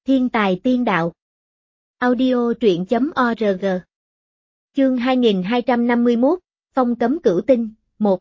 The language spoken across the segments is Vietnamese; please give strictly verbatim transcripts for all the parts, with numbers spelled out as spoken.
Thiên tài tiên đạo. Audio truyện chấm org. Chương hai nghìn hai trăm năm mươi mốt, Phong cấm cửu tinh, một.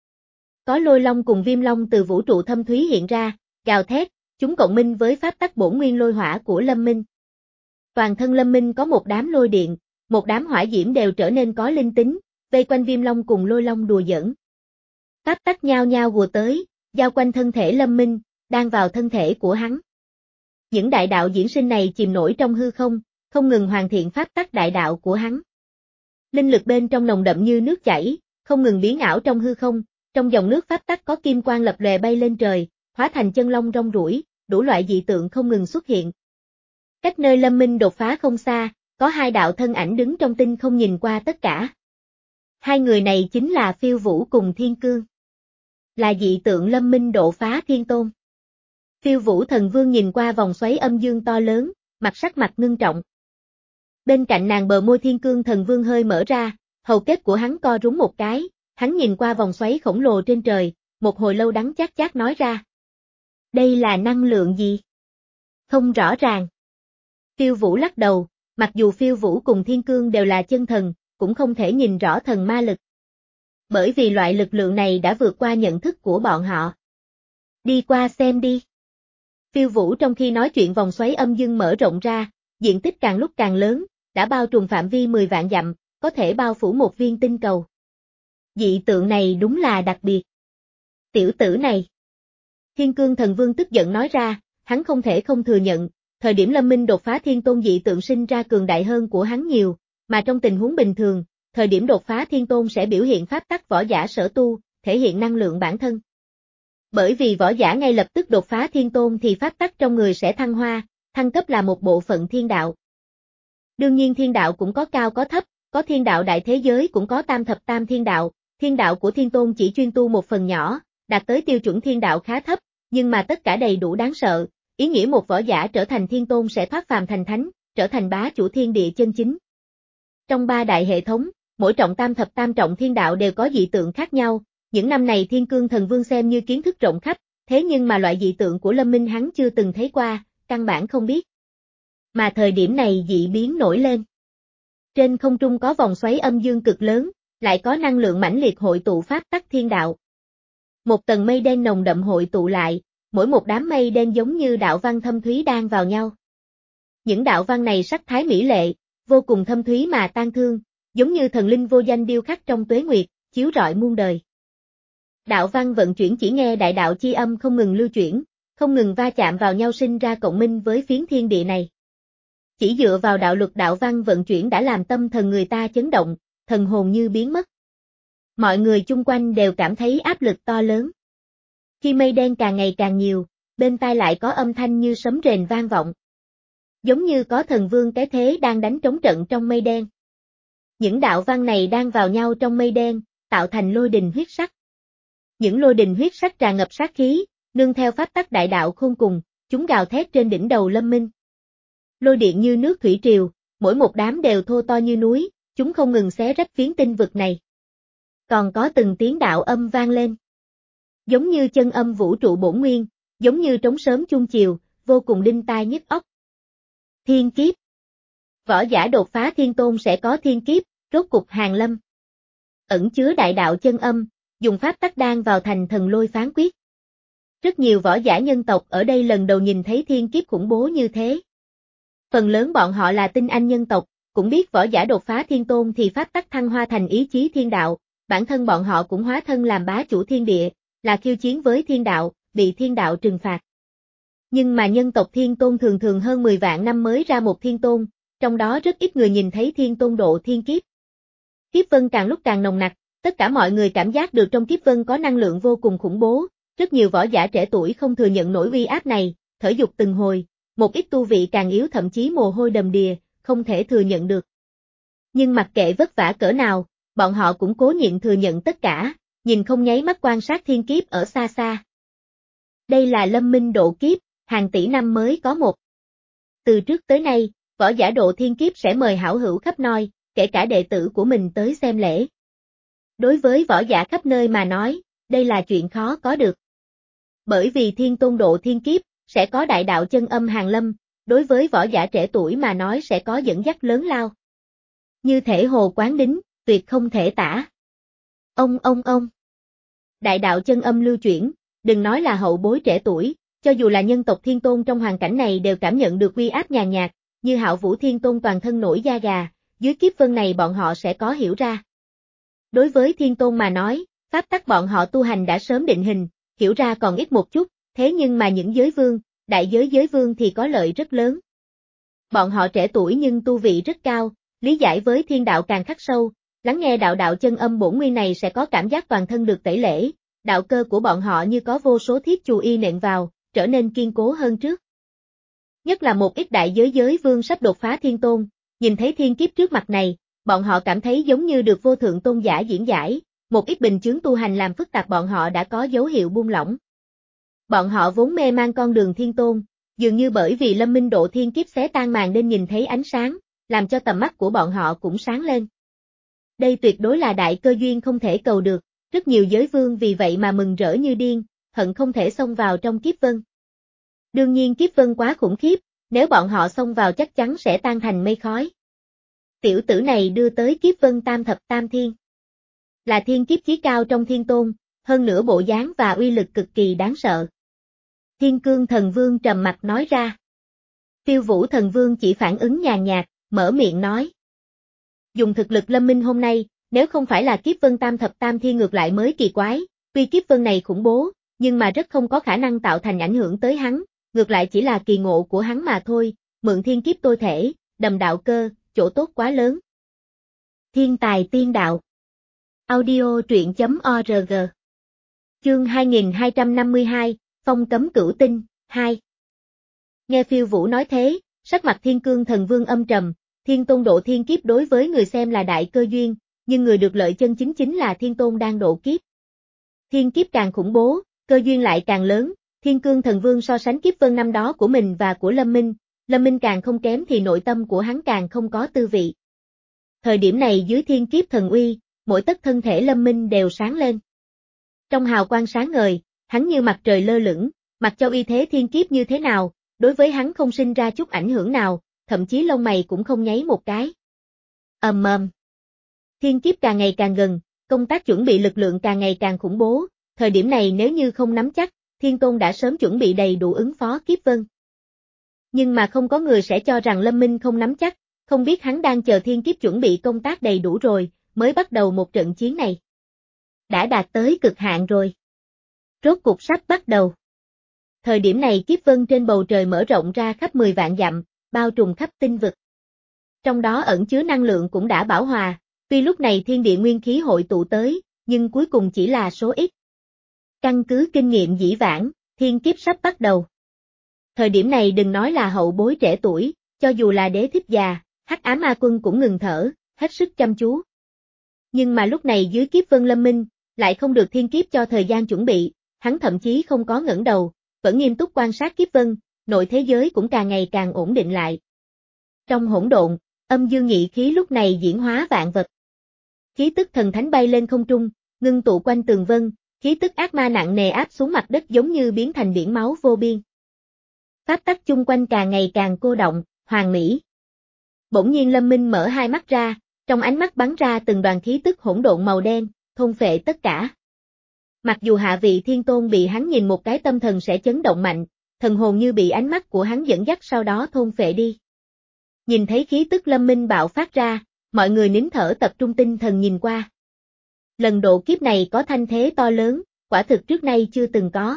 Có lôi long cùng viêm long từ vũ trụ thâm thúy hiện ra, gào thét, chúng cộng minh với pháp tắc bổn nguyên lôi hỏa của Lâm Minh. Toàn thân Lâm Minh có một đám lôi điện, một đám hỏa diễm đều trở nên có linh tính, vây quanh viêm long cùng lôi long đùa giỡn. Pháp tắc nhao nhao hùa tới, giao quanh thân thể Lâm Minh, đang vào thân thể của hắn. Những đại đạo diễn sinh này chìm nổi trong hư không, không ngừng hoàn thiện pháp tắc đại đạo của hắn. Linh lực bên trong nồng đậm như nước chảy, không ngừng biến ảo trong hư không, trong dòng nước pháp tắc có kim quang lập lòe bay lên trời, hóa thành chân long rong ruổi, đủ loại dị tượng không ngừng xuất hiện. Cách nơi Lâm Minh đột phá không xa, có hai đạo thân ảnh đứng trong tinh không nhìn qua tất cả. Hai người này chính là Phiêu Vũ cùng Thiên Cương. Là dị tượng Lâm Minh độ phá thiên tôn. Phiêu Vũ thần vương nhìn qua vòng xoáy âm dương to lớn, mặt sắc mặt ngưng trọng. Bên cạnh nàng bờ môi Thiên Cương thần vương hơi mở ra, hầu kết của hắn co rúm một cái, hắn nhìn qua vòng xoáy khổng lồ trên trời, một hồi lâu đắng chát chát nói ra. Đây là năng lượng gì? Không rõ ràng. Phiêu Vũ lắc đầu, mặc dù Phiêu Vũ cùng Thiên Cương đều là chân thần, cũng không thể nhìn rõ thần ma lực. Bởi vì loại lực lượng này đã vượt qua nhận thức của bọn họ. Đi qua xem đi. Phiêu Vũ trong khi nói chuyện vòng xoáy âm dương mở rộng ra, diện tích càng lúc càng lớn, đã bao trùm phạm vi mười vạn dặm, có thể bao phủ một viên tinh cầu. Dị tượng này đúng là đặc biệt. Tiểu tử này. Thiên Cương thần vương tức giận nói ra, hắn không thể không thừa nhận, thời điểm Lâm Minh đột phá thiên tôn dị tượng sinh ra cường đại hơn của hắn nhiều, mà trong tình huống bình thường, thời điểm đột phá thiên tôn sẽ biểu hiện pháp tắc võ giả sở tu, thể hiện năng lượng bản thân. Bởi vì võ giả ngay lập tức đột phá thiên tôn thì pháp tắc trong người sẽ thăng hoa, thăng cấp là một bộ phận thiên đạo. Đương nhiên thiên đạo cũng có cao có thấp, có thiên đạo đại thế giới cũng có tam thập tam thiên đạo, thiên đạo của thiên tôn chỉ chuyên tu một phần nhỏ, đạt tới tiêu chuẩn thiên đạo khá thấp, nhưng mà tất cả đầy đủ đáng sợ, ý nghĩa một võ giả trở thành thiên tôn sẽ thoát phàm thành thánh, trở thành bá chủ thiên địa chân chính. Trong ba đại hệ thống, mỗi trọng tam thập tam trọng thiên đạo đều có dị tượng khác nhau. Những năm này Thiên Cương thần vương xem như kiến thức rộng khắp, thế nhưng mà loại dị tượng của Lâm Minh hắn chưa từng thấy qua, căn bản không biết. Mà thời điểm này dị biến nổi lên. Trên không trung có vòng xoáy âm dương cực lớn, lại có năng lượng mãnh liệt hội tụ pháp tắc thiên đạo. Một tầng mây đen nồng đậm hội tụ lại, mỗi một đám mây đen giống như đạo văn thâm thúy đan vào nhau. Những đạo văn này sắc thái mỹ lệ, vô cùng thâm thúy mà tan thương, giống như thần linh vô danh điêu khắc trong tuế nguyệt, chiếu rọi muôn đời. Đạo văn vận chuyển chỉ nghe đại đạo chi âm không ngừng lưu chuyển, không ngừng va chạm vào nhau sinh ra cộng minh với phiến thiên địa này. Chỉ dựa vào đạo luật đạo văn vận chuyển đã làm tâm thần người ta chấn động, thần hồn như biến mất. Mọi người chung quanh đều cảm thấy áp lực to lớn. Khi mây đen càng ngày càng nhiều, bên tai lại có âm thanh như sấm rền vang vọng. Giống như có thần vương cái thế đang đánh trống trận trong mây đen. Những đạo văn này đang vào nhau trong mây đen, tạo thành lôi đình huyết sắc. Những lôi đình huyết sắc tràn ngập sát khí, nương theo pháp tắc đại đạo khôn cùng, chúng gào thét trên đỉnh đầu Lâm Minh. Lôi điện như nước thủy triều, mỗi một đám đều thô to như núi, chúng không ngừng xé rách phiến tinh vực này. Còn có từng tiếng đạo âm vang lên. Giống như chân âm vũ trụ bổn nguyên, giống như trống sớm chuông chiều, vô cùng đinh tai nhức óc. Thiên kiếp. Võ giả đột phá thiên tôn sẽ có thiên kiếp, rốt cục hàng lâm. Ẩn chứa đại đạo chân âm, dùng pháp tắc đan vào thành thần lôi phán quyết. Rất nhiều võ giả nhân tộc ở đây lần đầu nhìn thấy thiên kiếp khủng bố như thế. Phần lớn bọn họ là tinh anh nhân tộc, cũng biết võ giả đột phá thiên tôn thì pháp tắc thăng hoa thành ý chí thiên đạo, bản thân bọn họ cũng hóa thân làm bá chủ thiên địa, là khiêu chiến với thiên đạo, bị thiên đạo trừng phạt. Nhưng mà nhân tộc thiên tôn thường thường hơn mười vạn năm mới ra một thiên tôn, trong đó rất ít người nhìn thấy thiên tôn độ thiên kiếp. Kiếp vân càng lúc càng nồng nặc. Tất cả mọi người cảm giác được trong kiếp vân có năng lượng vô cùng khủng bố, rất nhiều võ giả trẻ tuổi không thừa nhận nổi uy áp này, thở dục từng hồi, một ít tu vị càng yếu thậm chí mồ hôi đầm đìa, không thể thừa nhận được. Nhưng mặc kệ vất vả cỡ nào, bọn họ cũng cố nhịn thừa nhận tất cả, nhìn không nháy mắt quan sát thiên kiếp ở xa xa. Đây là Lâm Minh độ kiếp, hàng tỷ năm mới có một. Từ trước tới nay, võ giả độ thiên kiếp sẽ mời hảo hữu khắp nơi, kể cả đệ tử của mình tới xem lễ. Đối với võ giả khắp nơi mà nói, đây là chuyện khó có được. Bởi vì thiên tôn độ thiên kiếp, sẽ có đại đạo chân âm hàng lâm, đối với võ giả trẻ tuổi mà nói sẽ có dẫn dắt lớn lao. Như thể hồ quán đính, tuyệt không thể tả. Ông ông ông. Đại đạo chân âm lưu chuyển, đừng nói là hậu bối trẻ tuổi, cho dù là nhân tộc Thiên Tôn trong hoàn cảnh này đều cảm nhận được uy áp nhàn nhạt, như Hạo Vũ Thiên Tôn toàn thân nổi da gà, dưới kiếp vân này bọn họ sẽ có hiểu ra. Đối với Thiên Tôn mà nói, pháp tắc bọn họ tu hành đã sớm định hình, hiểu ra còn ít một chút, thế nhưng mà những giới vương, đại giới giới vương thì có lợi rất lớn. Bọn họ trẻ tuổi nhưng tu vị rất cao, lý giải với thiên đạo càng khắc sâu, lắng nghe đạo đạo chân âm bổn nguyên này sẽ có cảm giác toàn thân được tẩy lễ, đạo cơ của bọn họ như có vô số thiết chù y nện vào, trở nên kiên cố hơn trước. Nhất là một ít đại giới giới vương sắp đột phá Thiên Tôn, nhìn thấy thiên kiếp trước mặt này, bọn họ cảm thấy giống như được vô thượng tôn giả diễn giải, một ít bình chướng tu hành làm phức tạp bọn họ đã có dấu hiệu buông lỏng. Bọn họ vốn mê mang con đường Thiên Tôn, dường như bởi vì Lâm Minh độ thiên kiếp xé tan màn nên nhìn thấy ánh sáng, làm cho tầm mắt của bọn họ cũng sáng lên. Đây tuyệt đối là đại cơ duyên không thể cầu được, rất nhiều giới vương vì vậy mà mừng rỡ như điên, hận không thể xông vào trong kiếp vân. Đương nhiên kiếp vân quá khủng khiếp, nếu bọn họ xông vào chắc chắn sẽ tan thành mây khói. Tiểu tử này đưa tới kiếp vân tam thập tam thiên. Là thiên kiếp chí cao trong Thiên Tôn, hơn nữa bộ dáng và uy lực cực kỳ đáng sợ. Thiên Cương Thần Vương trầm mặt nói ra. Phiêu Vũ Thần Vương chỉ phản ứng nhàn nhạt, mở miệng nói. Dùng thực lực Lâm Minh hôm nay, nếu không phải là kiếp vân tam thập tam thiên ngược lại mới kỳ quái, tuy kiếp vân này khủng bố, nhưng mà rất không có khả năng tạo thành ảnh hưởng tới hắn, ngược lại chỉ là kỳ ngộ của hắn mà thôi, mượn thiên kiếp tôi thể, đầm đạo cơ, chỗ tốt quá lớn. Thiên tài tiên đạo. Audio truyện chấm org. Chương hai nghìn hai trăm năm mươi hai, Phong cấm cửu tinh, hai. Nghe Phiêu Vũ nói thế, sắc mặt Thiên Cương Thần Vương âm trầm, Thiên Tôn độ thiên kiếp đối với người xem là đại cơ duyên, nhưng người được lợi chân chính chính là Thiên Tôn đang độ kiếp. Thiên kiếp càng khủng bố, cơ duyên lại càng lớn, Thiên Cương Thần Vương so sánh kiếp vân năm đó của mình và của Lâm Minh, Lâm Minh càng không kém thì nội tâm của hắn càng không có tư vị. Thời điểm này dưới thiên kiếp thần uy, mỗi tấc thân thể Lâm Minh đều sáng lên. Trong hào quang sáng ngời, hắn như mặt trời lơ lửng, mặc cho uy thế thiên kiếp như thế nào, đối với hắn không sinh ra chút ảnh hưởng nào, thậm chí lông mày cũng không nháy một cái. Ầm ầm. Thiên kiếp càng ngày càng gần, công tác chuẩn bị lực lượng càng ngày càng khủng bố, thời điểm này nếu như không nắm chắc, Thiên Tôn đã sớm chuẩn bị đầy đủ ứng phó kiếp vân. Nhưng mà không có người sẽ cho rằng Lâm Minh không nắm chắc, không biết hắn đang chờ thiên kiếp chuẩn bị công tác đầy đủ rồi, mới bắt đầu một trận chiến này. Đã đạt tới cực hạn rồi. Rốt cục sắp bắt đầu. Thời điểm này kiếp vân trên bầu trời mở rộng ra khắp mười vạn dặm, bao trùm khắp tinh vực. Trong đó ẩn chứa năng lượng cũng đã bảo hòa, tuy lúc này thiên địa nguyên khí hội tụ tới, nhưng cuối cùng chỉ là số ít. Căn cứ kinh nghiệm dĩ vãng, thiên kiếp sắp bắt đầu. Thời điểm này đừng nói là hậu bối trẻ tuổi, cho dù là đế thích già, Hắc Ám Ma Quân cũng ngừng thở, hết sức chăm chú. Nhưng mà lúc này dưới kiếp vân Lâm Minh, lại không được thiên kiếp cho thời gian chuẩn bị, hắn thậm chí không có ngẩng đầu, vẫn nghiêm túc quan sát kiếp vân, nội thế giới cũng càng ngày càng ổn định lại. Trong hỗn độn, âm dương nhị khí lúc này diễn hóa vạn vật. Khí tức thần thánh bay lên không trung, ngưng tụ quanh tường vân, khí tức ác ma nặng nề áp xuống mặt đất giống như biến thành biển máu vô biên. Pháp tắc chung quanh càng ngày càng cô động, hoàn mỹ. Bỗng nhiên Lâm Minh mở hai mắt ra, trong ánh mắt bắn ra từng đoàn khí tức hỗn độn màu đen, thôn phệ tất cả. Mặc dù hạ vị Thiên Tôn bị hắn nhìn một cái tâm thần sẽ chấn động mạnh, thần hồn như bị ánh mắt của hắn dẫn dắt sau đó thôn phệ đi. Nhìn thấy khí tức Lâm Minh bạo phát ra, mọi người nín thở tập trung tinh thần nhìn qua. Lần độ kiếp này có thanh thế to lớn, quả thực trước nay chưa từng có.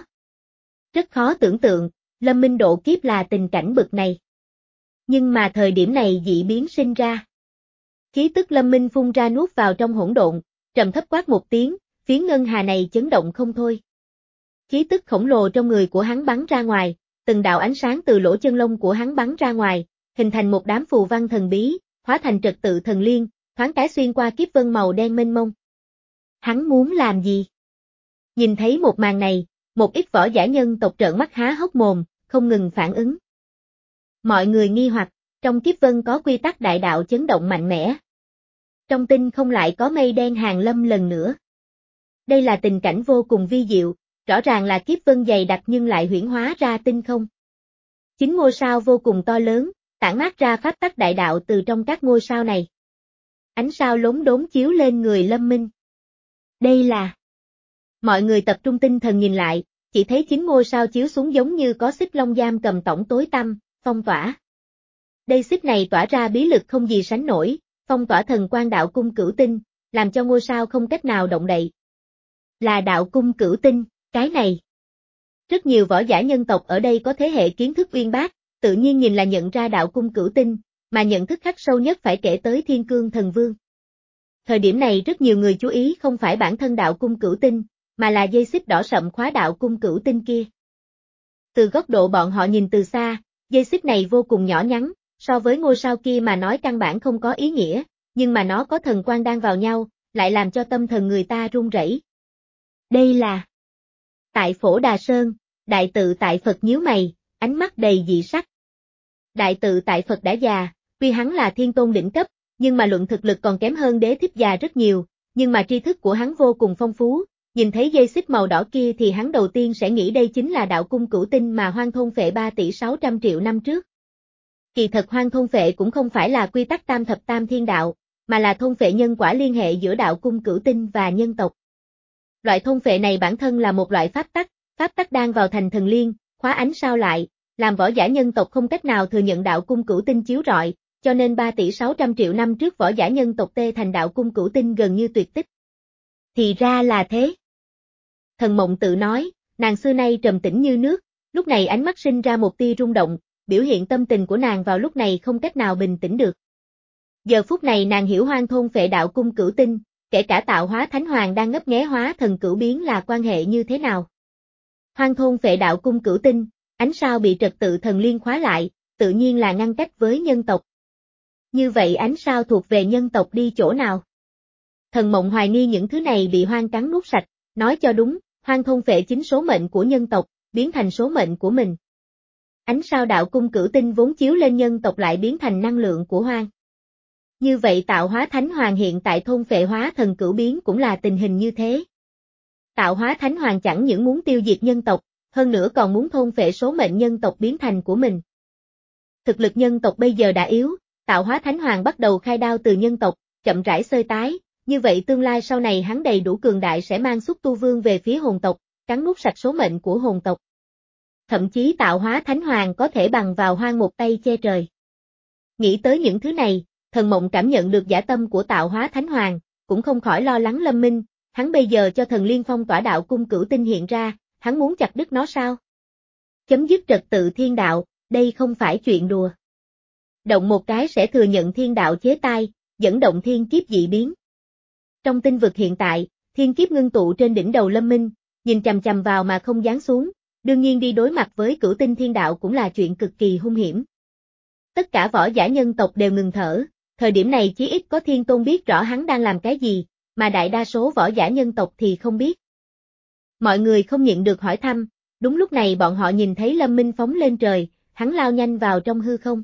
Rất khó tưởng tượng, Lâm Minh độ kiếp là tình cảnh bực này. Nhưng mà thời điểm này dị biến sinh ra. Khí tức Lâm Minh phun ra nuốt vào trong hỗn độn, trầm thấp quát một tiếng, phiến ngân hà này chấn động không thôi. Khí tức khổng lồ trong người của hắn bắn ra ngoài, từng đạo ánh sáng từ lỗ chân lông của hắn bắn ra ngoài, hình thành một đám phù văn thần bí, hóa thành trật tự thần liên, thoáng cái xuyên qua kiếp vân màu đen mênh mông. Hắn muốn làm gì? Nhìn thấy một màn này, một ít võ giả nhân tộc trợn mắt há hốc mồm, không ngừng phản ứng. Mọi người nghi hoặc, trong kiếp vân có quy tắc đại đạo chấn động mạnh mẽ. Trong tinh không lại có mây đen hàng lâm lần nữa. Đây là tình cảnh vô cùng vi diệu, rõ ràng là kiếp vân dày đặc nhưng lại huyễn hóa ra tinh không. Chính ngôi sao vô cùng to lớn, tản mát ra pháp tắc đại đạo từ trong các ngôi sao này. Ánh sao lốm đốm chiếu lên người Lâm Minh. Đây là... Mọi người tập trung tinh thần nhìn lại, chỉ thấy chín ngôi sao chiếu xuống giống như có xích long giam cầm tổng tối tăm, phong tỏa. Đây xích này tỏa ra bí lực không gì sánh nổi, phong tỏa thần quan đạo cung cửu tinh, làm cho ngôi sao không cách nào động đậy. Là đạo cung cửu tinh, cái này. Rất nhiều võ giả nhân tộc ở đây có thế hệ kiến thức uyên bác, tự nhiên nhìn là nhận ra đạo cung cửu tinh, mà nhận thức khắc sâu nhất phải kể tới Thiên Cương Thần Vương. Thời điểm này rất nhiều người chú ý không phải bản thân đạo cung cửu tinh, mà là dây xích đỏ sậm khóa đạo cung cửu tinh kia. Từ góc độ bọn họ nhìn từ xa, dây xích này vô cùng nhỏ nhắn, so với ngôi sao kia mà nói căn bản không có ý nghĩa, nhưng mà nó có thần quang đang vào nhau, lại làm cho tâm thần người ta run rẩy. Đây là... Tại Phổ Đà Sơn, đại tự tại Phật nhíu mày, ánh mắt đầy dị sắc. Đại tự tại Phật đã già, tuy hắn là thiên tôn đỉnh cấp, nhưng mà luận thực lực còn kém hơn Đế Thích già rất nhiều, nhưng mà tri thức của hắn vô cùng phong phú, nhìn thấy dây xích màu đỏ kia thì hắn đầu tiên sẽ nghĩ đây chính là đạo cung cửu tinh mà Hoang thôn phệ ba tỷ sáu trăm triệu năm trước. Kỳ thật Hoang thôn phệ cũng không phải là quy tắc tam thập tam thiên đạo, mà là thôn phệ nhân quả liên hệ giữa đạo cung cửu tinh và nhân tộc. Loại thôn phệ này bản thân là một loại pháp tắc, pháp tắc đang vào thành thần liên, khóa ánh sao lại, làm võ giả nhân tộc không cách nào thừa nhận đạo cung cửu tinh chiếu rọi, cho nên ba tỷ sáu trăm triệu năm trước võ giả nhân tộc tê thành đạo cung cửu tinh gần như tuyệt tích. Thì ra là thế. Thần Mộng tự nói, nàng xưa nay trầm tĩnh như nước, lúc này ánh mắt sinh ra một tia rung động, biểu hiện tâm tình của nàng vào lúc này không cách nào bình tĩnh được. Giờ phút này nàng hiểu Hoang thôn phệ đạo cung cửu tinh, kể cả tạo hóa thánh hoàng đang ngấp nghé hóa thần cửu biến là quan hệ như thế nào. Hoang thôn phệ đạo cung cửu tinh, ánh sao bị trật tự thần liên khóa lại, tự nhiên là ngăn cách với nhân tộc. Như vậy ánh sao thuộc về nhân tộc đi chỗ nào? Thần Mộng hoài nghi những thứ này bị Hoang cắn nuốt sạch, nói cho đúng, Hoang thôn phệ chính số mệnh của nhân tộc, biến thành số mệnh của mình. Ánh sao đạo cung cửu tinh vốn chiếu lên nhân tộc lại biến thành năng lượng của Hoang. Như vậy tạo hóa thánh hoàng hiện tại thôn phệ hóa thần cửu biến cũng là tình hình như thế. Tạo hóa thánh hoàng chẳng những muốn tiêu diệt nhân tộc, hơn nữa còn muốn thôn phệ số mệnh nhân tộc biến thành của mình. Thực lực nhân tộc bây giờ đã yếu, tạo hóa thánh hoàng bắt đầu khai đao từ nhân tộc, chậm rãi xơi tái, như vậy tương lai sau này hắn đầy đủ cường đại sẽ mang xúc tu vương về phía hồn tộc, cắn nuốt sạch số mệnh của hồn tộc. Thậm chí tạo hóa thánh hoàng có thể bằng vào Hoang một tay che trời. Nghĩ tới những thứ này, Thần Mộng cảm nhận được dã tâm của tạo hóa thánh hoàng, cũng không khỏi lo lắng Lâm Minh, hắn bây giờ cho thần liên phong tỏa đạo cung cửu tinh hiện ra, hắn muốn chặt đứt nó sao? Chấm dứt trật tự thiên đạo, đây không phải chuyện đùa. Động một cái sẽ thừa nhận thiên đạo chế tai, dẫn động thiên kiếp dị biến. Trong tinh vực hiện tại, thiên kiếp ngưng tụ trên đỉnh đầu Lâm Minh, nhìn chằm chằm vào mà không giáng xuống, đương nhiên đi đối mặt với cửu tinh thiên đạo cũng là chuyện cực kỳ hung hiểm. Tất cả võ giả nhân tộc đều ngừng thở, thời điểm này chí ít có thiên tôn biết rõ hắn đang làm cái gì, mà đại đa số võ giả nhân tộc thì không biết. Mọi người không nhịn được hỏi thăm, đúng lúc này bọn họ nhìn thấy Lâm Minh phóng lên trời, hắn lao nhanh vào trong hư không.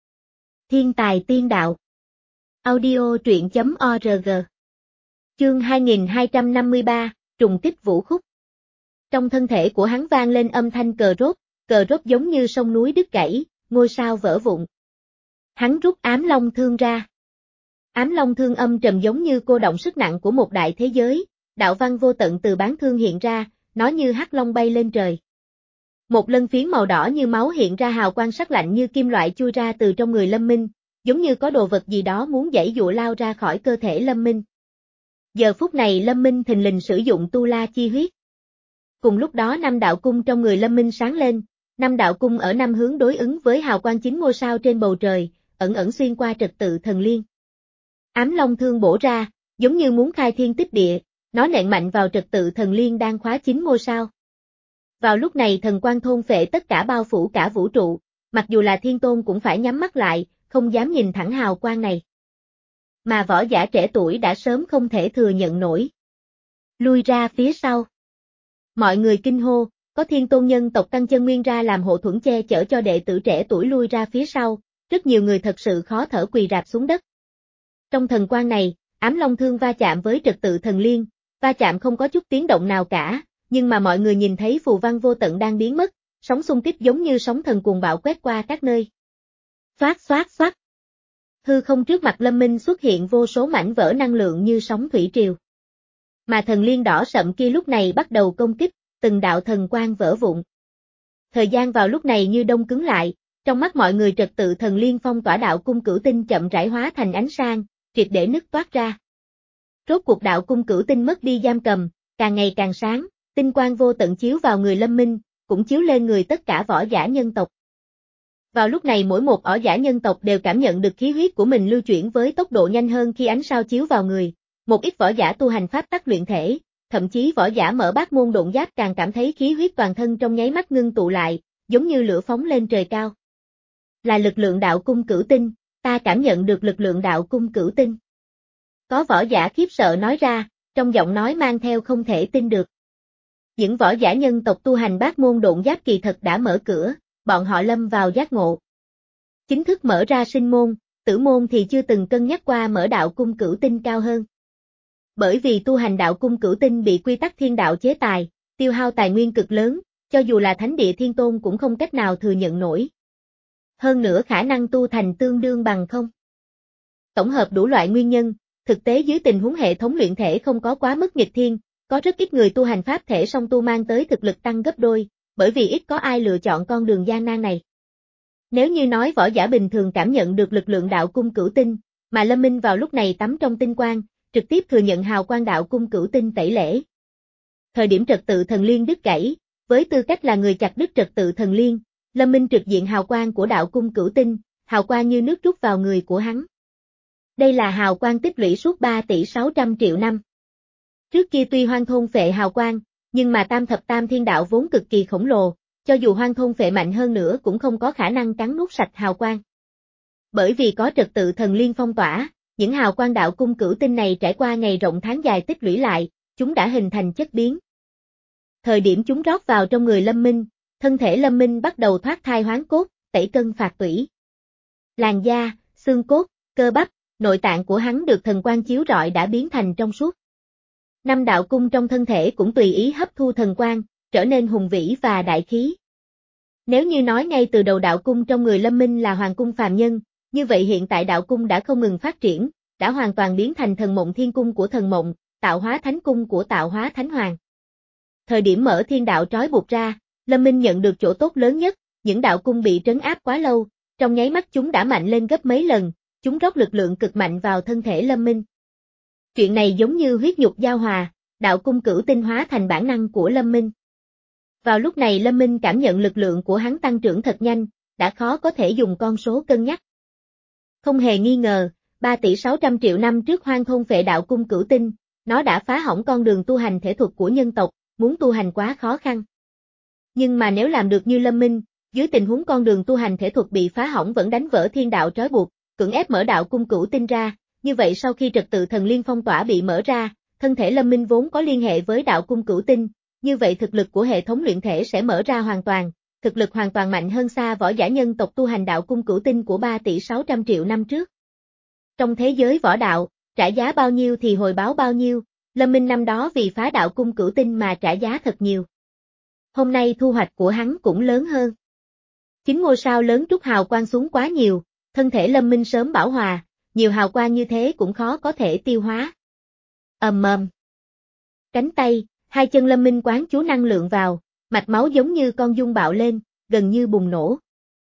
Thiên tài tiên đạo. Audio truyện chấm org. Chương hai nghìn hai trăm năm mươi ba, trùng kích vũ khúc. Trong thân thể của hắn vang lên âm thanh cờ rốt, cờ rốt giống như sông núi đứt gãy, ngôi sao vỡ vụn. Hắn rút ám long thương ra. Ám long thương âm trầm giống như cô động sức nặng của một đại thế giới, đạo văn vô tận từ bán thương hiện ra, nó như hắc long bay lên trời. Một lân phiến màu đỏ như máu hiện ra hào quang sắc lạnh như kim loại chui ra từ trong người Lâm Minh, giống như có đồ vật gì đó muốn giãy giụa lao ra khỏi cơ thể Lâm Minh. Giờ phút này Lâm Minh thình lình sử dụng tu la chi huyết. Cùng lúc đó năm đạo cung trong người Lâm Minh sáng lên, năm đạo cung ở năm hướng đối ứng với hào quang chín ngôi sao trên bầu trời, ẩn ẩn xuyên qua trật tự thần liên. Ám long thương bổ ra, giống như muốn khai thiên tích địa, nó nện mạnh vào trật tự thần liên đang khóa chín ngôi sao. Vào lúc này thần quang thôn phệ tất cả bao phủ cả vũ trụ, mặc dù là thiên tôn cũng phải nhắm mắt lại, không dám nhìn thẳng hào quang này. Mà võ giả trẻ tuổi đã sớm không thể thừa nhận nổi. Lui ra phía sau. Mọi người kinh hô, có thiên tôn nhân tộc tăng chân nguyên ra làm hộ thuẫn che chở cho đệ tử trẻ tuổi lui ra phía sau, rất nhiều người thật sự khó thở quỳ rạp xuống đất. Trong thần quang này, ám long thương va chạm với trật tự thần liên, va chạm không có chút tiếng động nào cả, nhưng mà mọi người nhìn thấy phù văn vô tận đang biến mất, Sóng xung kích giống như sóng thần cuồng bạo quét qua các nơi. Xoát xoát xoát. Hư không trước mặt Lâm Minh xuất hiện vô số mảnh vỡ năng lượng như sóng thủy triều. Mà thần liên đỏ sậm kia lúc này bắt đầu công kích, từng đạo thần quang vỡ vụn. Thời gian vào lúc này như đông cứng lại, trong mắt mọi người trật tự thần liên phong tỏa đạo cung cửu tinh chậm rãi hóa thành ánh sáng, triệt để nứt toát ra. Rốt cuộc đạo cung cửu tinh mất đi giam cầm, càng ngày càng sáng, tinh quang vô tận chiếu vào người Lâm Minh, cũng chiếu lên người tất cả võ giả nhân tộc. Vào lúc này mỗi một võ giả nhân tộc đều cảm nhận được khí huyết của mình lưu chuyển với tốc độ nhanh hơn khi ánh sao chiếu vào người. Một ít võ giả tu hành pháp tắc luyện thể, thậm chí võ giả mở bát môn độn giáp càng cảm thấy khí huyết toàn thân trong nháy mắt ngưng tụ lại, giống như lửa phóng lên trời cao. Là lực lượng đạo cung cửu tinh, ta cảm nhận được lực lượng đạo cung cửu tinh. Có võ giả khiếp sợ nói ra, trong giọng nói mang theo không thể tin được. Những võ giả nhân tộc tu hành bát môn độn giáp kỳ thật đã mở cửa, bọn họ lâm vào giác ngộ. Chính thức mở ra sinh môn, tử môn thì chưa từng cân nhắc qua mở đạo cung cửu tinh cao hơn. Bởi vì tu hành đạo cung cửu tinh bị quy tắc thiên đạo chế tài, tiêu hao tài nguyên cực lớn, cho dù là thánh địa thiên tôn cũng không cách nào thừa nhận nổi. Hơn nữa khả năng tu thành tương đương bằng không. Tổng hợp đủ loại nguyên nhân, thực tế dưới tình huống hệ thống luyện thể không có quá mức nghịch thiên, có rất ít người tu hành pháp thể song tu mang tới thực lực tăng gấp đôi, bởi vì ít có ai lựa chọn con đường gian nan này. Nếu như nói võ giả bình thường cảm nhận được lực lượng đạo cung cửu tinh, mà Lâm Minh vào lúc này tắm trong tinh quang, trực tiếp thừa nhận hào quang đạo cung cửu tinh tẩy lễ. Thời điểm trật tự thần liên đứt gãy, với tư cách là người chặt đứt trật tự thần liên, Lâm Minh trực diện hào quang của đạo cung cửu tinh, hào quang như nước rút vào người của hắn. Đây là hào quang tích lũy suốt ba tỷ sáu trăm triệu năm. Trước kia tuy hoang thôn phệ hào quang, nhưng mà tam thập tam thiên đạo vốn cực kỳ khổng lồ, cho dù hoang thôn phệ mạnh hơn nữa cũng không có khả năng cắn nuốt sạch hào quang. Bởi vì có trật tự thần liên phong tỏa, những hào quang đạo cung cửu tinh này trải qua ngày rộng tháng dài tích lũy lại, chúng đã hình thành chất biến. Thời điểm chúng rót vào trong người Lâm Minh, thân thể Lâm Minh bắt đầu thoát thai hoán cốt, tẩy cân phạt tủy. Làn da, xương cốt, cơ bắp, nội tạng của hắn được thần quang chiếu rọi đã biến thành trong suốt. Năm đạo cung trong thân thể cũng tùy ý hấp thu thần quang, trở nên hùng vĩ và đại khí. Nếu như nói ngay từ đầu đạo cung trong người Lâm Minh là hoàng cung phàm nhân, như vậy hiện tại đạo cung đã không ngừng phát triển, đã hoàn toàn biến thành thần mộng thiên cung của thần mộng, tạo hóa thánh cung của tạo hóa thánh hoàng. Thời điểm mở thiên đạo trói buộc ra, Lâm Minh nhận được chỗ tốt lớn nhất, những đạo cung bị trấn áp quá lâu, trong nháy mắt chúng đã mạnh lên gấp mấy lần, chúng rót lực lượng cực mạnh vào thân thể Lâm Minh. Chuyện này giống như huyết nhục giao hòa, đạo cung cửu tinh hóa thành bản năng của Lâm Minh. Vào lúc này Lâm Minh cảm nhận lực lượng của hắn tăng trưởng thật nhanh, đã khó có thể dùng con số cân nhắc. Không hề nghi ngờ, ba tỷ sáu trăm triệu năm trước hoang thôn phệ đạo cung cửu tinh, nó đã phá hỏng con đường tu hành thể thuật của nhân tộc, muốn tu hành quá khó khăn. Nhưng mà nếu làm được như Lâm Minh, dưới tình huống con đường tu hành thể thuật bị phá hỏng vẫn đánh vỡ thiên đạo trói buộc, cưỡng ép mở đạo cung cửu tinh ra, như vậy sau khi trật tự thần liên phong tỏa bị mở ra, thân thể Lâm Minh vốn có liên hệ với đạo cung cửu tinh, như vậy thực lực của hệ thống luyện thể sẽ mở ra hoàn toàn, thực lực hoàn toàn mạnh hơn xa võ giả nhân tộc tu hành đạo cung cửu tinh của ba tỷ sáu trăm triệu năm trước. Trong thế giới võ đạo, trả giá bao nhiêu thì hồi báo bao nhiêu, Lâm Minh năm đó vì phá đạo cung cửu tinh mà trả giá thật nhiều. Hôm nay thu hoạch của hắn cũng lớn hơn. Chính ngôi sao lớn trút hào quang xuống quá nhiều, thân thể Lâm Minh sớm bảo hòa, nhiều hào quang như thế cũng khó có thể tiêu hóa. Ầm ầm. Cánh tay, hai chân Lâm Minh quán chú năng lượng vào, mạch máu giống như con giun bạo lên, gần như bùng nổ.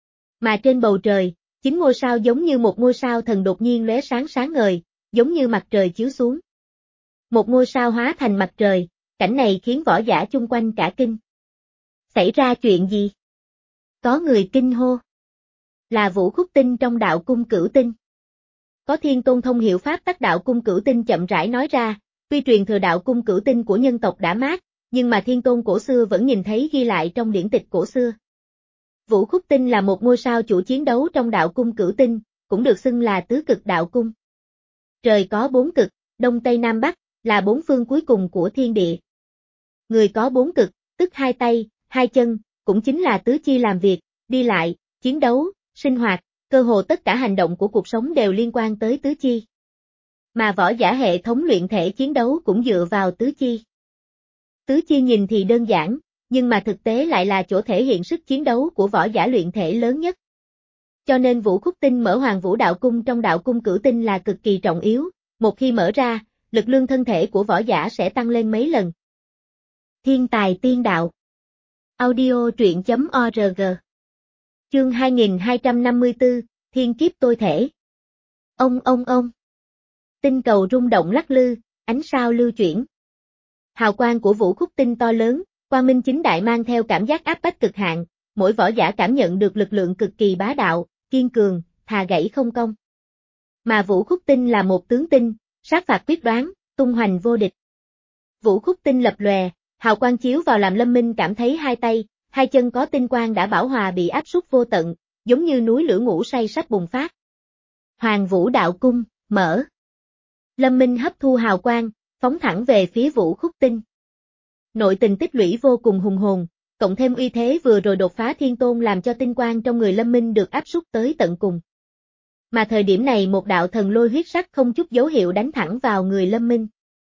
Mà trên bầu trời, chính ngôi sao giống như một ngôi sao thần đột nhiên lóe sáng sáng ngời, giống như mặt trời chiếu xuống. Một ngôi sao hóa thành mặt trời, cảnh này khiến võ giả chung quanh cả kinh. Xảy ra chuyện gì? Có người kinh hô. Là Vũ Khúc Tinh trong đạo cung cửu tinh. Có thiên tôn thông hiểu pháp tắc đạo cung cửu tinh chậm rãi nói ra, tuy truyền thừa đạo cung cửu tinh của nhân tộc đã mát, nhưng mà thiên tôn cổ xưa vẫn nhìn thấy ghi lại trong điển tịch cổ xưa. Vũ Khúc Tinh là một ngôi sao chủ chiến đấu trong đạo cung cửu tinh, cũng được xưng là tứ cực đạo cung. Trời có bốn cực, đông tây nam bắc, là bốn phương cuối cùng của thiên địa. Người có bốn cực, tức hai tay, hai chân, cũng chính là tứ chi làm việc, đi lại, chiến đấu, sinh hoạt, cơ hồ tất cả hành động của cuộc sống đều liên quan tới tứ chi. Mà võ giả hệ thống luyện thể chiến đấu cũng dựa vào tứ chi. Tứ chi nhìn thì đơn giản, nhưng mà thực tế lại là chỗ thể hiện sức chiến đấu của võ giả luyện thể lớn nhất. Cho nên Vũ Khúc Tinh mở Hoàng Vũ Đạo Cung trong Đạo Cung Cửu Tinh là cực kỳ trọng yếu, một khi mở ra, lực lượng thân thể của võ giả sẽ tăng lên mấy lần. Thiên tài tiên đạo. Audio truyện chấm org. Chương hai nghìn hai trăm năm mươi tư, Thiên Kiếp Tôi Thể. Ông ông ông. Tinh cầu rung động lắc lư, ánh sao lưu chuyển. Hào quang của Vũ Khúc Tinh to lớn, quang minh chính đại mang theo cảm giác áp bách cực hạn, mỗi võ giả cảm nhận được lực lượng cực kỳ bá đạo, kiên cường, thà gãy không công. Mà Vũ Khúc Tinh là một tướng tinh, sát phạt quyết đoán, tung hoành vô địch. Vũ Khúc Tinh lập lòe, hào quang chiếu vào làm Lâm Minh cảm thấy hai tay, hai chân có tinh quang đã bảo hòa bị áp súc vô tận, giống như núi lửa ngủ say sắp bùng phát. Hoàng Vũ Đạo Cung, mở. Lâm Minh hấp thu hào quang, phóng thẳng về phía Vũ Khúc Tinh. Nội tình tích lũy vô cùng hùng hồn, cộng thêm uy thế vừa rồi đột phá thiên tôn làm cho tinh quang trong người Lâm Minh được áp súc tới tận cùng. Mà thời điểm này một đạo thần lôi huyết sắc không chút dấu hiệu đánh thẳng vào người Lâm Minh.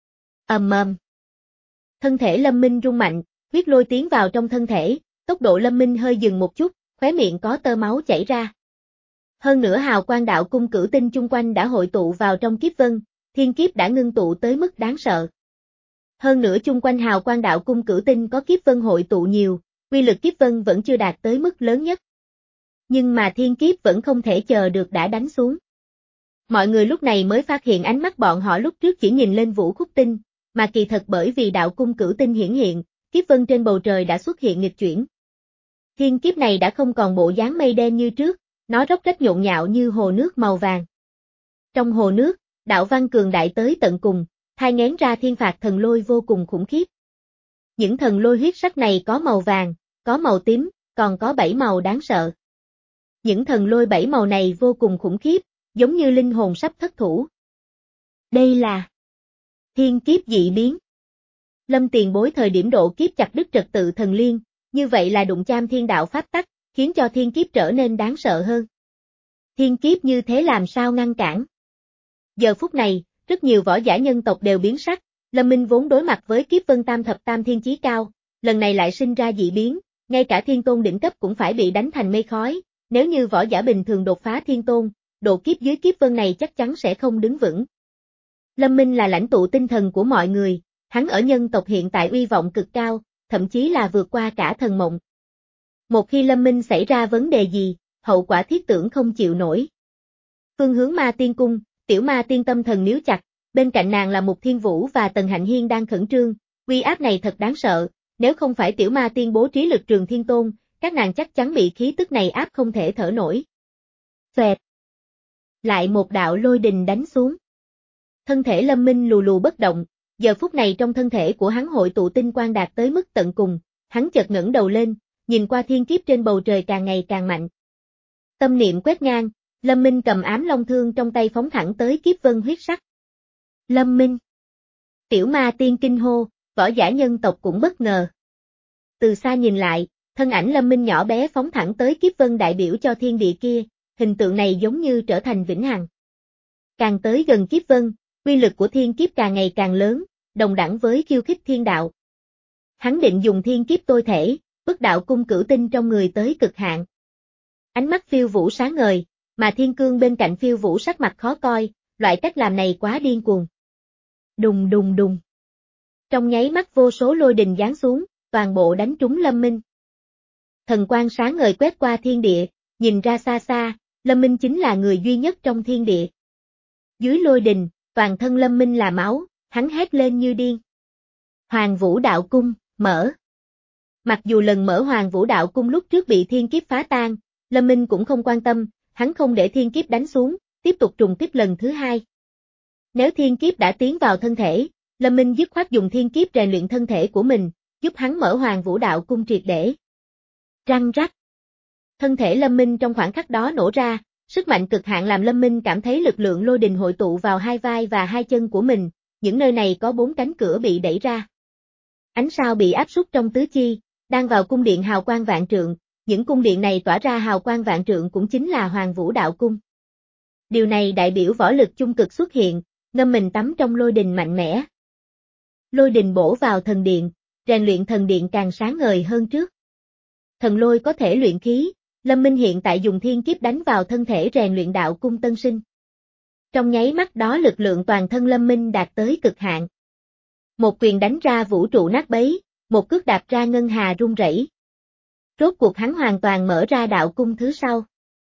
Ầm ầm. Thân thể Lâm Minh rung mạnh, huyết lôi tiến vào trong thân thể, tốc độ Lâm Minh hơi dừng một chút, khóe miệng có tơ máu chảy ra. Hơn nữa hào quang đạo cung cửu tinh chung quanh đã hội tụ vào trong kiếp vân, thiên kiếp đã ngưng tụ tới mức đáng sợ. Hơn nữa chung quanh hào quang đạo cung cửu tinh có kiếp vân hội tụ nhiều, uy lực kiếp vân vẫn chưa đạt tới mức lớn nhất. Nhưng mà thiên kiếp vẫn không thể chờ được đã đánh xuống. Mọi người lúc này mới phát hiện ánh mắt bọn họ lúc trước chỉ nhìn lên Vũ Khúc Tinh, mà kỳ thật bởi vì đạo cung cửu tinh hiển hiện, kiếp vân trên bầu trời đã xuất hiện nghịch chuyển. Thiên kiếp này đã không còn bộ dáng mây đen như trước, nó róc rách nhộn nhạo như hồ nước màu vàng. Trong hồ nước, đạo văn cường đại tới tận cùng, thai nghén ra thiên phạt thần lôi vô cùng khủng khiếp. Những thần lôi huyết sắc này có màu vàng, có màu tím, còn có bảy màu đáng sợ. Những thần lôi bảy màu này vô cùng khủng khiếp, giống như linh hồn sắp thất thủ. Đây là thiên kiếp dị biến. Lâm tiền bối thời điểm độ kiếp chặt đứt trật tự thần liên, như vậy là đụng chạm thiên đạo pháp tắc, khiến cho thiên kiếp trở nên đáng sợ hơn. Thiên kiếp như thế làm sao ngăn cản? Giờ phút này, rất nhiều võ giả nhân tộc đều biến sắc, Lâm Minh vốn đối mặt với kiếp vân tam thập tam thiên chí cao, lần này lại sinh ra dị biến, ngay cả thiên tôn đỉnh cấp cũng phải bị đánh thành mây khói, nếu như võ giả bình thường đột phá thiên tôn, độ kiếp dưới kiếp vân này chắc chắn sẽ không đứng vững. Lâm Minh là lãnh tụ tinh thần của mọi người, hắn ở nhân tộc hiện tại uy vọng cực cao, thậm chí là vượt qua cả thần mộng. Một khi Lâm Minh xảy ra vấn đề gì, hậu quả thiết tưởng không chịu nổi. Phương hướng Ma Tiên Cung, Tiểu Ma Tiên tâm thần níu chặt, bên cạnh nàng là Mục Thiên Vũ và Tần Hạnh Hiên đang khẩn trương, uy áp này thật đáng sợ, nếu không phải Tiểu Ma Tiên bố trí lực trường thiên tôn, các nàng chắc chắn bị khí tức này áp không thể thở nổi. Xoẹt. Lại một đạo lôi đình đánh xuống. Thân thể Lâm Minh lù lù bất động, giờ phút này trong thân thể của hắn hội tụ tinh quang đạt tới mức tận cùng, hắn chợt ngẩng đầu lên, nhìn qua thiên kiếp trên bầu trời càng ngày càng mạnh. Tâm niệm quét ngang, Lâm Minh cầm ám long thương trong tay phóng thẳng tới kiếp vân huyết sắc. Lâm Minh. Tiểu Ma Tiên kinh hô, võ giả nhân tộc cũng bất ngờ. Từ xa nhìn lại, thân ảnh Lâm Minh nhỏ bé phóng thẳng tới kiếp vân đại biểu cho thiên địa kia, hình tượng này giống như trở thành vĩnh hằng. Càng tới gần kiếp vân, uy lực của thiên kiếp càng ngày càng lớn, đồng đẳng với khiêu khích thiên đạo. Hắn định dùng thiên kiếp tôi thể, bức đạo cung cửu tinh trong người tới cực hạn. Ánh mắt Phiêu Vũ sáng ngời, mà Thiên Cương bên cạnh Phiêu Vũ sắc mặt khó coi, loại cách làm này quá điên cuồng. Đùng đùng đùng. Trong nháy mắt vô số lôi đình giáng xuống, toàn bộ đánh trúng Lâm Minh. Thần quang sáng ngời quét qua thiên địa, nhìn ra xa xa, Lâm Minh chính là người duy nhất trong thiên địa. Dưới lôi đình, toàn thân Lâm Minh là máu, hắn hét lên như điên. Hoàng Vũ Đạo Cung, mở. Mặc dù lần mở Hoàng Vũ Đạo Cung lúc trước bị thiên kiếp phá tan, Lâm Minh cũng không quan tâm, hắn không để thiên kiếp đánh xuống, tiếp tục trùng kích lần thứ hai. Nếu thiên kiếp đã tiến vào thân thể, Lâm Minh dứt khoát dùng thiên kiếp rèn luyện thân thể của mình, giúp hắn mở Hoàng Vũ Đạo Cung triệt để. Răng rắc. Thân thể Lâm Minh trong khoảng khắc đó nổ ra, sức mạnh cực hạn làm Lâm Minh cảm thấy lực lượng lôi đình hội tụ vào hai vai và hai chân của mình, những nơi này có bốn cánh cửa bị đẩy ra. Ánh sao bị áp súc trong tứ chi, đang vào cung điện hào quang vạn trượng, những cung điện này tỏa ra hào quang vạn trượng cũng chính là Hoàng Vũ Đạo Cung. Điều này đại biểu võ lực trung cực xuất hiện, ngâm mình tắm trong lôi đình mạnh mẽ. Lôi đình bổ vào thần điện, rèn luyện thần điện càng sáng ngời hơn trước. Thần lôi có thể luyện khí, Lâm Minh hiện tại dùng thiên kiếp đánh vào thân thể rèn luyện đạo cung tân sinh. Trong nháy mắt đó lực lượng toàn thân Lâm Minh đạt tới cực hạn. Một quyền đánh ra vũ trụ nát bấy, một cước đạp ra ngân hà rung rẩy. Rốt cuộc hắn hoàn toàn mở ra đạo cung thứ sau.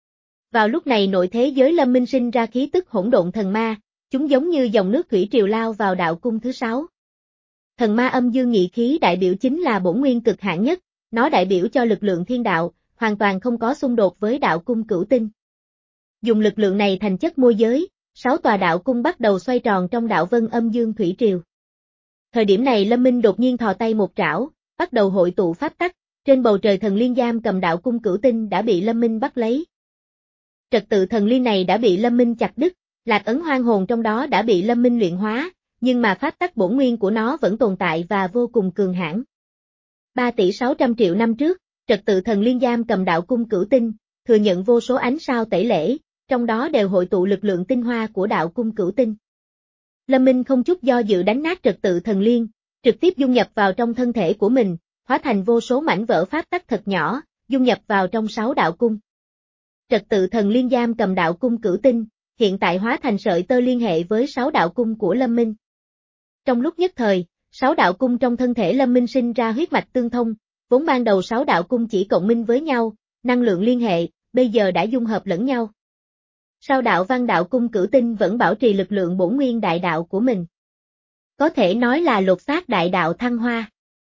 Vào lúc này nội thế giới Lâm Minh sinh ra khí tức hỗn độn thần ma, chúng giống như dòng nước thủy triều lao vào đạo cung thứ sáu. Thần ma âm dương nhị khí đại biểu chính là bổn nguyên cực hạn nhất, nó đại biểu cho lực lượng thiên đạo, hoàn toàn không có xung đột với đạo cung cửu tinh. Dùng lực lượng này thành chất môi giới, sáu tòa đạo cung bắt đầu xoay tròn trong đạo vân âm dương thủy triều. Thời điểm này Lâm Minh đột nhiên thò tay một trảo, bắt đầu hội tụ pháp tắc, trên bầu trời thần liên giam cầm đạo cung cửu tinh đã bị Lâm Minh bắt lấy. Trật tự thần liên này đã bị Lâm Minh chặt đứt, lạc ấn hoang hồn trong đó đã bị Lâm Minh luyện hóa, nhưng mà pháp tắc bổn nguyên của nó vẫn tồn tại và vô cùng cường hãn. ba tỷ sáu trăm triệu năm trước, trật tự thần liên giam cầm đạo cung cửu tinh, thừa nhận vô số ánh sao tẩy lễ, trong đó đều hội tụ lực lượng tinh hoa của đạo cung cửu tinh. Lâm Minh không chút do dự đánh nát trật tự thần liên, trực tiếp dung nhập vào trong thân thể của mình, hóa thành vô số mảnh vỡ pháp tắc thật nhỏ, dung nhập vào trong sáu đạo cung. Trật tự thần liên giam cầm đạo cung cửu tinh, hiện tại hóa thành sợi tơ liên hệ với sáu đạo cung của Lâm Minh. Trong lúc nhất thời, sáu đạo cung trong thân thể Lâm Minh sinh ra huyết mạch tương thông, vốn ban đầu sáu đạo cung chỉ cộng minh với nhau, năng lượng liên hệ, bây giờ đã dung hợp lẫn nhau. Sau đạo văn đạo cung cửu tinh vẫn bảo trì lực lượng bổn nguyên đại đạo của mình. Có thể nói là lột xác đại đạo thăng hoa.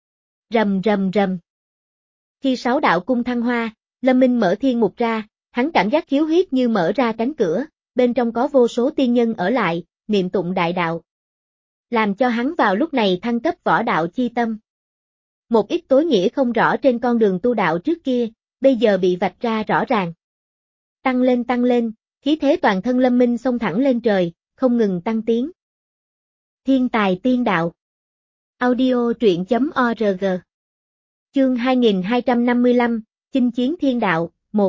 Rầm rầm rầm. Khi sáu đạo cung thăng hoa, Lâm Minh mở thiên mục ra, hắn cảm giác khiếu huyết như mở ra cánh cửa, bên trong có vô số tiên nhân ở lại, niệm tụng đại đạo. Làm cho hắn vào lúc này thăng cấp võ đạo chi tâm. Một ít tối nghĩa không rõ trên con đường tu đạo trước kia, bây giờ bị vạch ra rõ ràng. Tăng lên tăng lên, khí thế toàn thân Lâm Minh xông thẳng lên trời, không ngừng tăng tiến. Thiên tài tiên đạo. Audio truyện chấm org. Chương hai nghìn hai trăm năm mươi lăm, Chinh chiến thiên đạo, một.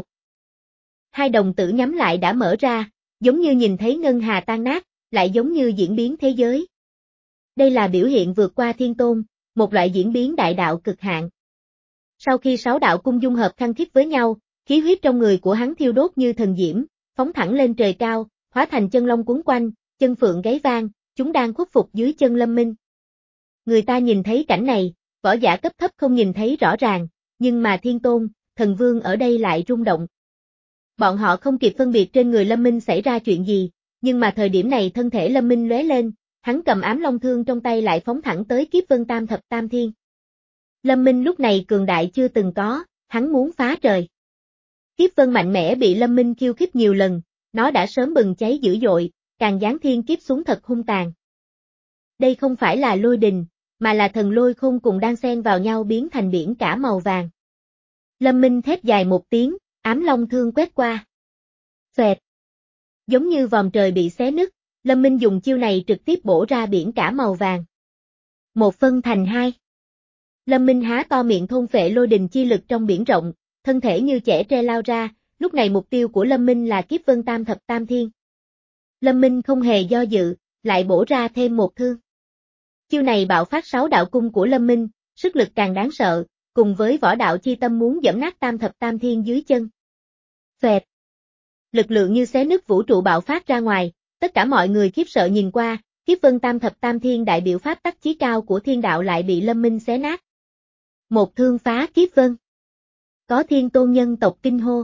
Hai đồng tử nhắm lại đã mở ra, giống như nhìn thấy ngân hà tan nát, lại giống như diễn biến thế giới. Đây là biểu hiện vượt qua thiên tôn, một loại diễn biến đại đạo cực hạn. Sau khi sáu đạo cung dung hợp khăng khít với nhau, khí huyết trong người của hắn thiêu đốt như thần diễm, phóng thẳng lên trời cao, hóa thành chân long cuốn quanh, chân phượng gáy vang, chúng đang khuất phục dưới chân Lâm Minh. Người ta nhìn thấy cảnh này, võ giả cấp thấp không nhìn thấy rõ ràng, nhưng mà thiên tôn, thần vương ở đây lại rung động. Bọn họ không kịp phân biệt trên người Lâm Minh xảy ra chuyện gì, nhưng mà thời điểm này thân thể Lâm Minh lóe lên, hắn cầm ám long thương trong tay lại phóng thẳng tới kiếp vân tam thập tam thiên. Lâm Minh lúc này cường đại chưa từng có, hắn muốn phá trời. Kiếp vân mạnh mẽ bị Lâm Minh khiêu khích nhiều lần, nó đã sớm bừng cháy dữ dội, càng giáng thiên kiếp xuống thật hung tàn. Đây không phải là lôi đình, mà là thần lôi khôn cùng đang xen vào nhau biến thành biển cả màu vàng. Lâm Minh thét dài một tiếng, ám long thương quét qua. Xoẹt. Giống như vòm trời bị xé nứt, Lâm Minh dùng chiêu này trực tiếp bổ ra biển cả màu vàng. Một phân thành hai. Lâm Minh há to miệng thôn phệ lôi đình chi lực trong biển rộng, thân thể như chẻ tre lao ra, lúc này mục tiêu của Lâm Minh là kiếp vân tam thập tam thiên. Lâm Minh không hề do dự, lại bổ ra thêm một thương. Chiêu này bạo phát sáu đạo cung của Lâm Minh, sức lực càng đáng sợ, cùng với võ đạo chi tâm muốn giẫm nát tam thập tam thiên dưới chân. Xoẹt. Lực lượng như xé nứt vũ trụ bạo phát ra ngoài, tất cả mọi người khiếp sợ nhìn qua, kiếp vân tam thập tam thiên đại biểu pháp tắc chí cao của thiên đạo lại bị Lâm Minh xé nát. Một thương phá kiếp vân. Có thiên tôn nhân tộc kinh hô.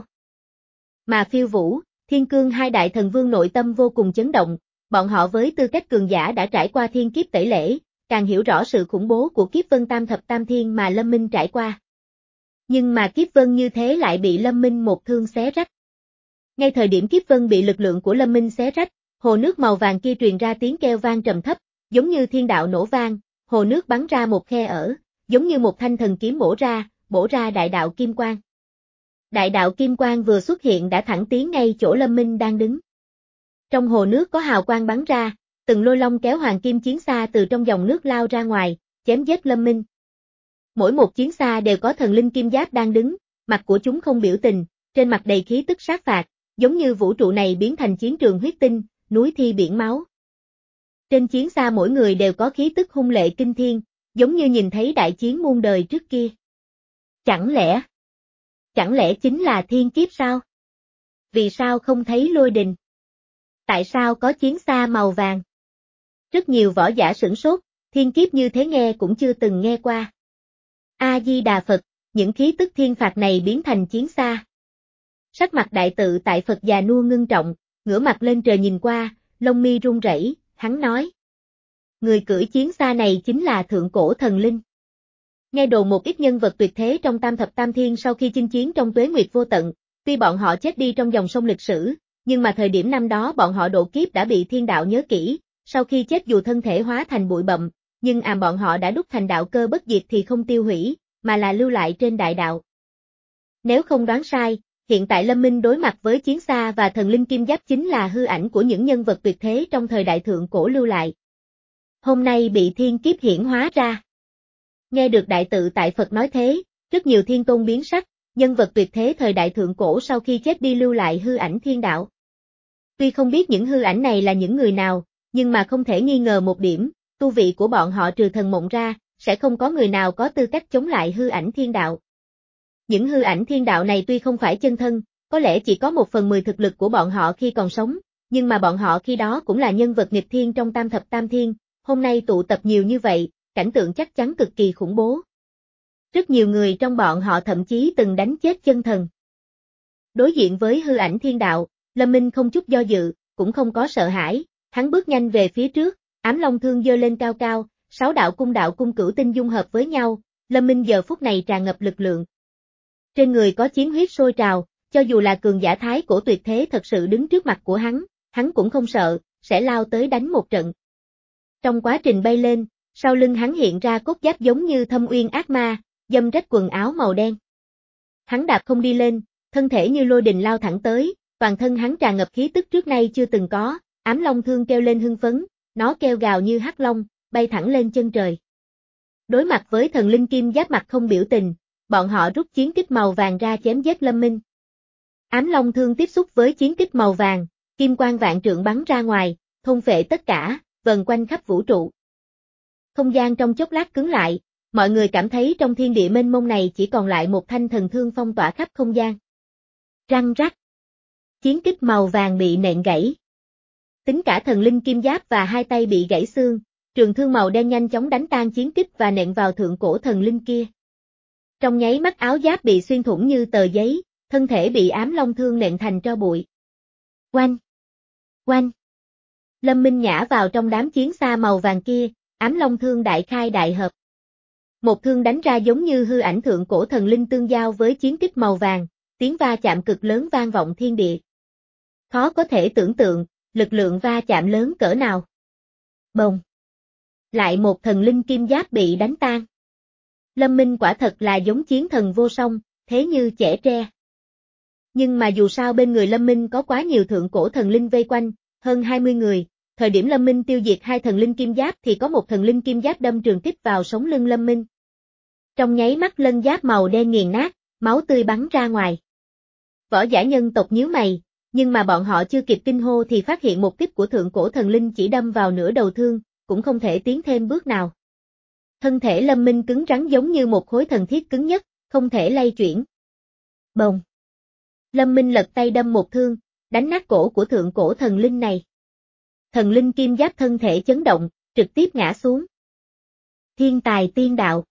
Mà Phiêu Vũ, Thiên Cương hai đại thần vương nội tâm vô cùng chấn động, bọn họ với tư cách cường giả đã trải qua thiên kiếp tẩy lễ, càng hiểu rõ sự khủng bố của kiếp vân tam thập tam thiên mà Lâm Minh trải qua. Nhưng mà kiếp vân như thế lại bị Lâm Minh một thương xé rách. Ngay thời điểm kiếp vân bị lực lượng của Lâm Minh xé rách, hồ nước màu vàng kia truyền ra tiếng kêu vang trầm thấp, giống như thiên đạo nổ vang, hồ nước bắn ra một khe ở, giống như một thanh thần kiếm bổ ra, bổ ra đại đạo kim quang. Đại đạo kim quang vừa xuất hiện đã thẳng tiến ngay chỗ Lâm Minh đang đứng. Trong hồ nước có hào quang bắn ra, từng lôi long kéo hoàng kim chiến xa từ trong dòng nước lao ra ngoài, chém giết Lâm Minh. Mỗi một chiến xa đều có thần linh kim giáp đang đứng, mặt của chúng không biểu tình, trên mặt đầy khí tức sát phạt, giống như vũ trụ này biến thành chiến trường huyết tinh, núi thi biển máu. Trên chiến xa mỗi người đều có khí tức hung lệ kinh thiên, giống như nhìn thấy đại chiến muôn đời trước kia. Chẳng lẽ, chẳng lẽ chính là thiên kiếp sao? Vì sao không thấy lôi đình? Tại sao có chiến xa màu vàng? Rất nhiều võ giả sửng sốt, thiên kiếp như thế nghe cũng chưa từng nghe qua. A-di-đà Phật, những khí tức thiên phạt này biến thành chiến xa. Sắc mặt đại tự tại Phật già nua ngưng trọng, ngửa mặt lên trời nhìn qua, lông mi run rẩy, hắn nói. Người cưỡi chiến xa này chính là thượng cổ thần linh. Nghe đồn một ít nhân vật tuyệt thế trong tam thập tam thiên sau khi chinh chiến trong tuế nguyệt vô tận, tuy bọn họ chết đi trong dòng sông lịch sử, nhưng mà thời điểm năm đó bọn họ độ kiếp đã bị thiên đạo nhớ kỹ, sau khi chết dù thân thể hóa thành bụi bặm, nhưng àm bọn họ đã đúc thành đạo cơ bất diệt thì không tiêu hủy, mà là lưu lại trên đại đạo. Nếu không đoán sai, hiện tại Lâm Minh đối mặt với chiến xa và thần linh kim giáp chính là hư ảnh của những nhân vật tuyệt thế trong thời đại thượng cổ lưu lại. Hôm nay bị thiên kiếp hiển hóa ra. Nghe được đại tự tại Phật nói thế, rất nhiều thiên tôn biến sắc, nhân vật tuyệt thế thời đại thượng cổ sau khi chết đi lưu lại hư ảnh thiên đạo. Tuy không biết những hư ảnh này là những người nào, nhưng mà không thể nghi ngờ một điểm, tu vị của bọn họ trừ thần mộng ra, sẽ không có người nào có tư cách chống lại hư ảnh thiên đạo. Những hư ảnh thiên đạo này tuy không phải chân thân, có lẽ chỉ có một phần mười thực lực của bọn họ khi còn sống, nhưng mà bọn họ khi đó cũng là nhân vật nghịch thiên trong tam thập tam thiên, hôm nay tụ tập nhiều như vậy, cảnh tượng chắc chắn cực kỳ khủng bố. Rất nhiều người trong bọn họ thậm chí từng đánh chết chân thần. Đối diện với hư ảnh thiên đạo, Lâm Minh không chút do dự, cũng không có sợ hãi, hắn bước nhanh về phía trước, ám long thương giơ lên cao cao, sáu đạo cung đạo cung cửu tinh dung hợp với nhau, Lâm Minh giờ phút này tràn ngập lực lượng. Trên người có chiến huyết sôi trào, cho dù là cường giả thái cổ tuyệt thế thật sự đứng trước mặt của hắn, hắn cũng không sợ, sẽ lao tới đánh một trận. Trong quá trình bay lên, sau lưng hắn hiện ra cốt giáp giống như thâm uyên ác ma, dâm rách quần áo màu đen. Hắn đạp không đi lên, thân thể như lôi đình lao thẳng tới, toàn thân hắn tràn ngập khí tức trước nay chưa từng có, ám long thương kêu lên hưng phấn, nó kêu gào như hắc long, bay thẳng lên chân trời. Đối mặt với thần linh kim giáp mặt không biểu tình, bọn họ rút chiến kích màu vàng ra chém giết Lâm Minh. Ám long thương tiếp xúc với chiến kích màu vàng, kim quang vạn trượng bắn ra ngoài, thôn phệ tất cả, vần quanh khắp vũ trụ. Không gian trong chốc lát cứng lại, mọi người cảm thấy trong thiên địa mênh mông này chỉ còn lại một thanh thần thương phong tỏa khắp không gian. Răng rắc. Chiến kích màu vàng bị nện gãy. Tính cả thần linh kim giáp và hai tay bị gãy xương, trường thương màu đen nhanh chóng đánh tan chiến kích và nện vào thượng cổ thần linh kia. Trong nháy mắt áo giáp bị xuyên thủng như tờ giấy, thân thể bị ám long thương nện thành tro bụi. Oanh! Oanh! Lâm Minh nhả vào trong đám chiến xa màu vàng kia, ám long thương đại khai đại hợp. Một thương đánh ra giống như hư ảnh thượng cổ thần linh tương giao với chiến kích màu vàng, tiếng va chạm cực lớn vang vọng thiên địa. Khó có thể tưởng tượng, lực lượng va chạm lớn cỡ nào. Bồng! Lại một thần linh kim giáp bị đánh tan. Lâm Minh quả thật là giống chiến thần vô song, thế như chẻ tre. Nhưng mà dù sao bên người Lâm Minh có quá nhiều thượng cổ thần linh vây quanh, hơn hai mươi người, thời điểm Lâm Minh tiêu diệt hai thần linh kim giáp thì có một thần linh kim giáp đâm trường kích vào sống lưng Lâm Minh. Trong nháy mắt lân giáp màu đen nghiền nát, máu tươi bắn ra ngoài. Võ giả nhân tộc nhíu mày, nhưng mà bọn họ chưa kịp kinh hô thì phát hiện một kích của thượng cổ thần linh chỉ đâm vào nửa đầu thương, cũng không thể tiến thêm bước nào. Thân thể Lâm Minh cứng rắn giống như một khối thần thiết cứng nhất, không thể lay chuyển. Bồng! Lâm Minh lật tay đâm một thương, đánh nát cổ của thượng cổ thần linh này. Thần linh kim giáp thân thể chấn động, trực tiếp ngã xuống. Thiên tài tiên đạo.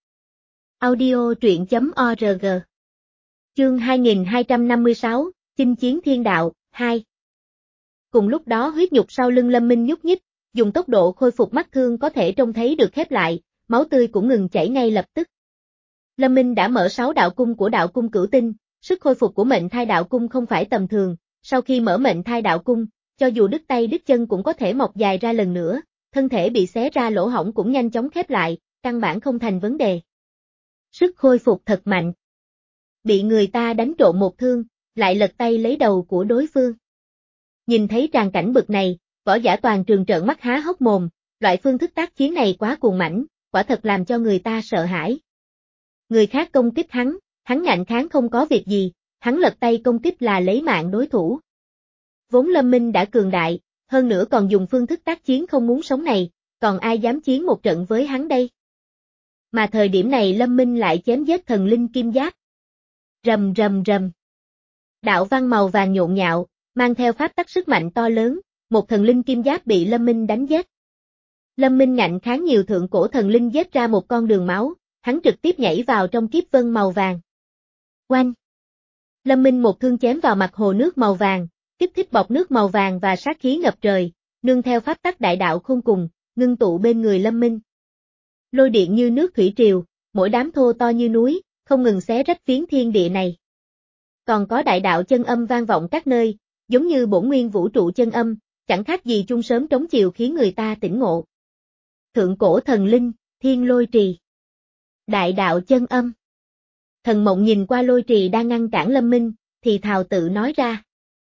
Audio truyện chấm org. Chương hai nghìn hai trăm năm mươi sáu, Chinh chiến thiên đạo, hai. Cùng lúc đó huyết nhục sau lưng Lâm Minh nhúc nhích, dùng tốc độ khôi phục mắt thương có thể trông thấy được khép lại, máu tươi cũng ngừng chảy ngay lập tức. Lâm Minh đã mở sáu đạo cung của đạo cung cửu tinh, sức khôi phục của mệnh thai đạo cung không phải tầm thường, sau khi mở mệnh thai đạo cung, cho dù đứt tay đứt chân cũng có thể mọc dài ra lần nữa, thân thể bị xé ra lỗ hổng cũng nhanh chóng khép lại, căn bản không thành vấn đề. Sức khôi phục thật mạnh. Bị người ta đánh trộm một thương, lại lật tay lấy đầu của đối phương. Nhìn thấy tràng cảnh bực này, võ giả toàn trường trợn mắt há hốc mồm, loại phương thức tác chiến này quá cuồng mãnh, quả thật làm cho người ta sợ hãi. Người khác công kích hắn, hắn ngạnh kháng không có việc gì, hắn lật tay công kích là lấy mạng đối thủ. Vốn Lâm Minh đã cường đại, hơn nữa còn dùng phương thức tác chiến không muốn sống này, còn ai dám chiến một trận với hắn đây? Mà thời điểm này Lâm Minh lại chém giết thần linh kim giáp. Rầm rầm rầm. Đạo văn màu vàng nhộn nhạo, mang theo pháp tắc sức mạnh to lớn, một thần linh kim giáp bị Lâm Minh đánh giết. Lâm Minh ngạnh kháng nhiều thượng cổ thần linh giết ra một con đường máu, hắn trực tiếp nhảy vào trong kiếp vân màu vàng. Oanh! Lâm Minh một thương chém vào mặt hồ nước màu vàng, kích thích bọt nước màu vàng và sát khí ngập trời, nương theo pháp tắc đại đạo khôn cùng, ngưng tụ bên người Lâm Minh. Lôi điện như nước thủy triều, mỗi đám thô to như núi, không ngừng xé rách phiến thiên địa này. Còn có đại đạo chân âm vang vọng các nơi, giống như bổn nguyên vũ trụ chân âm, chẳng khác gì chung sớm trống chiều khiến người ta tỉnh ngộ. Thượng cổ thần linh, thiên lôi trì. Đại đạo chân âm. Thần Mộng nhìn qua lôi trì đang ngăn cản Lâm Minh, thì thào tự nói ra.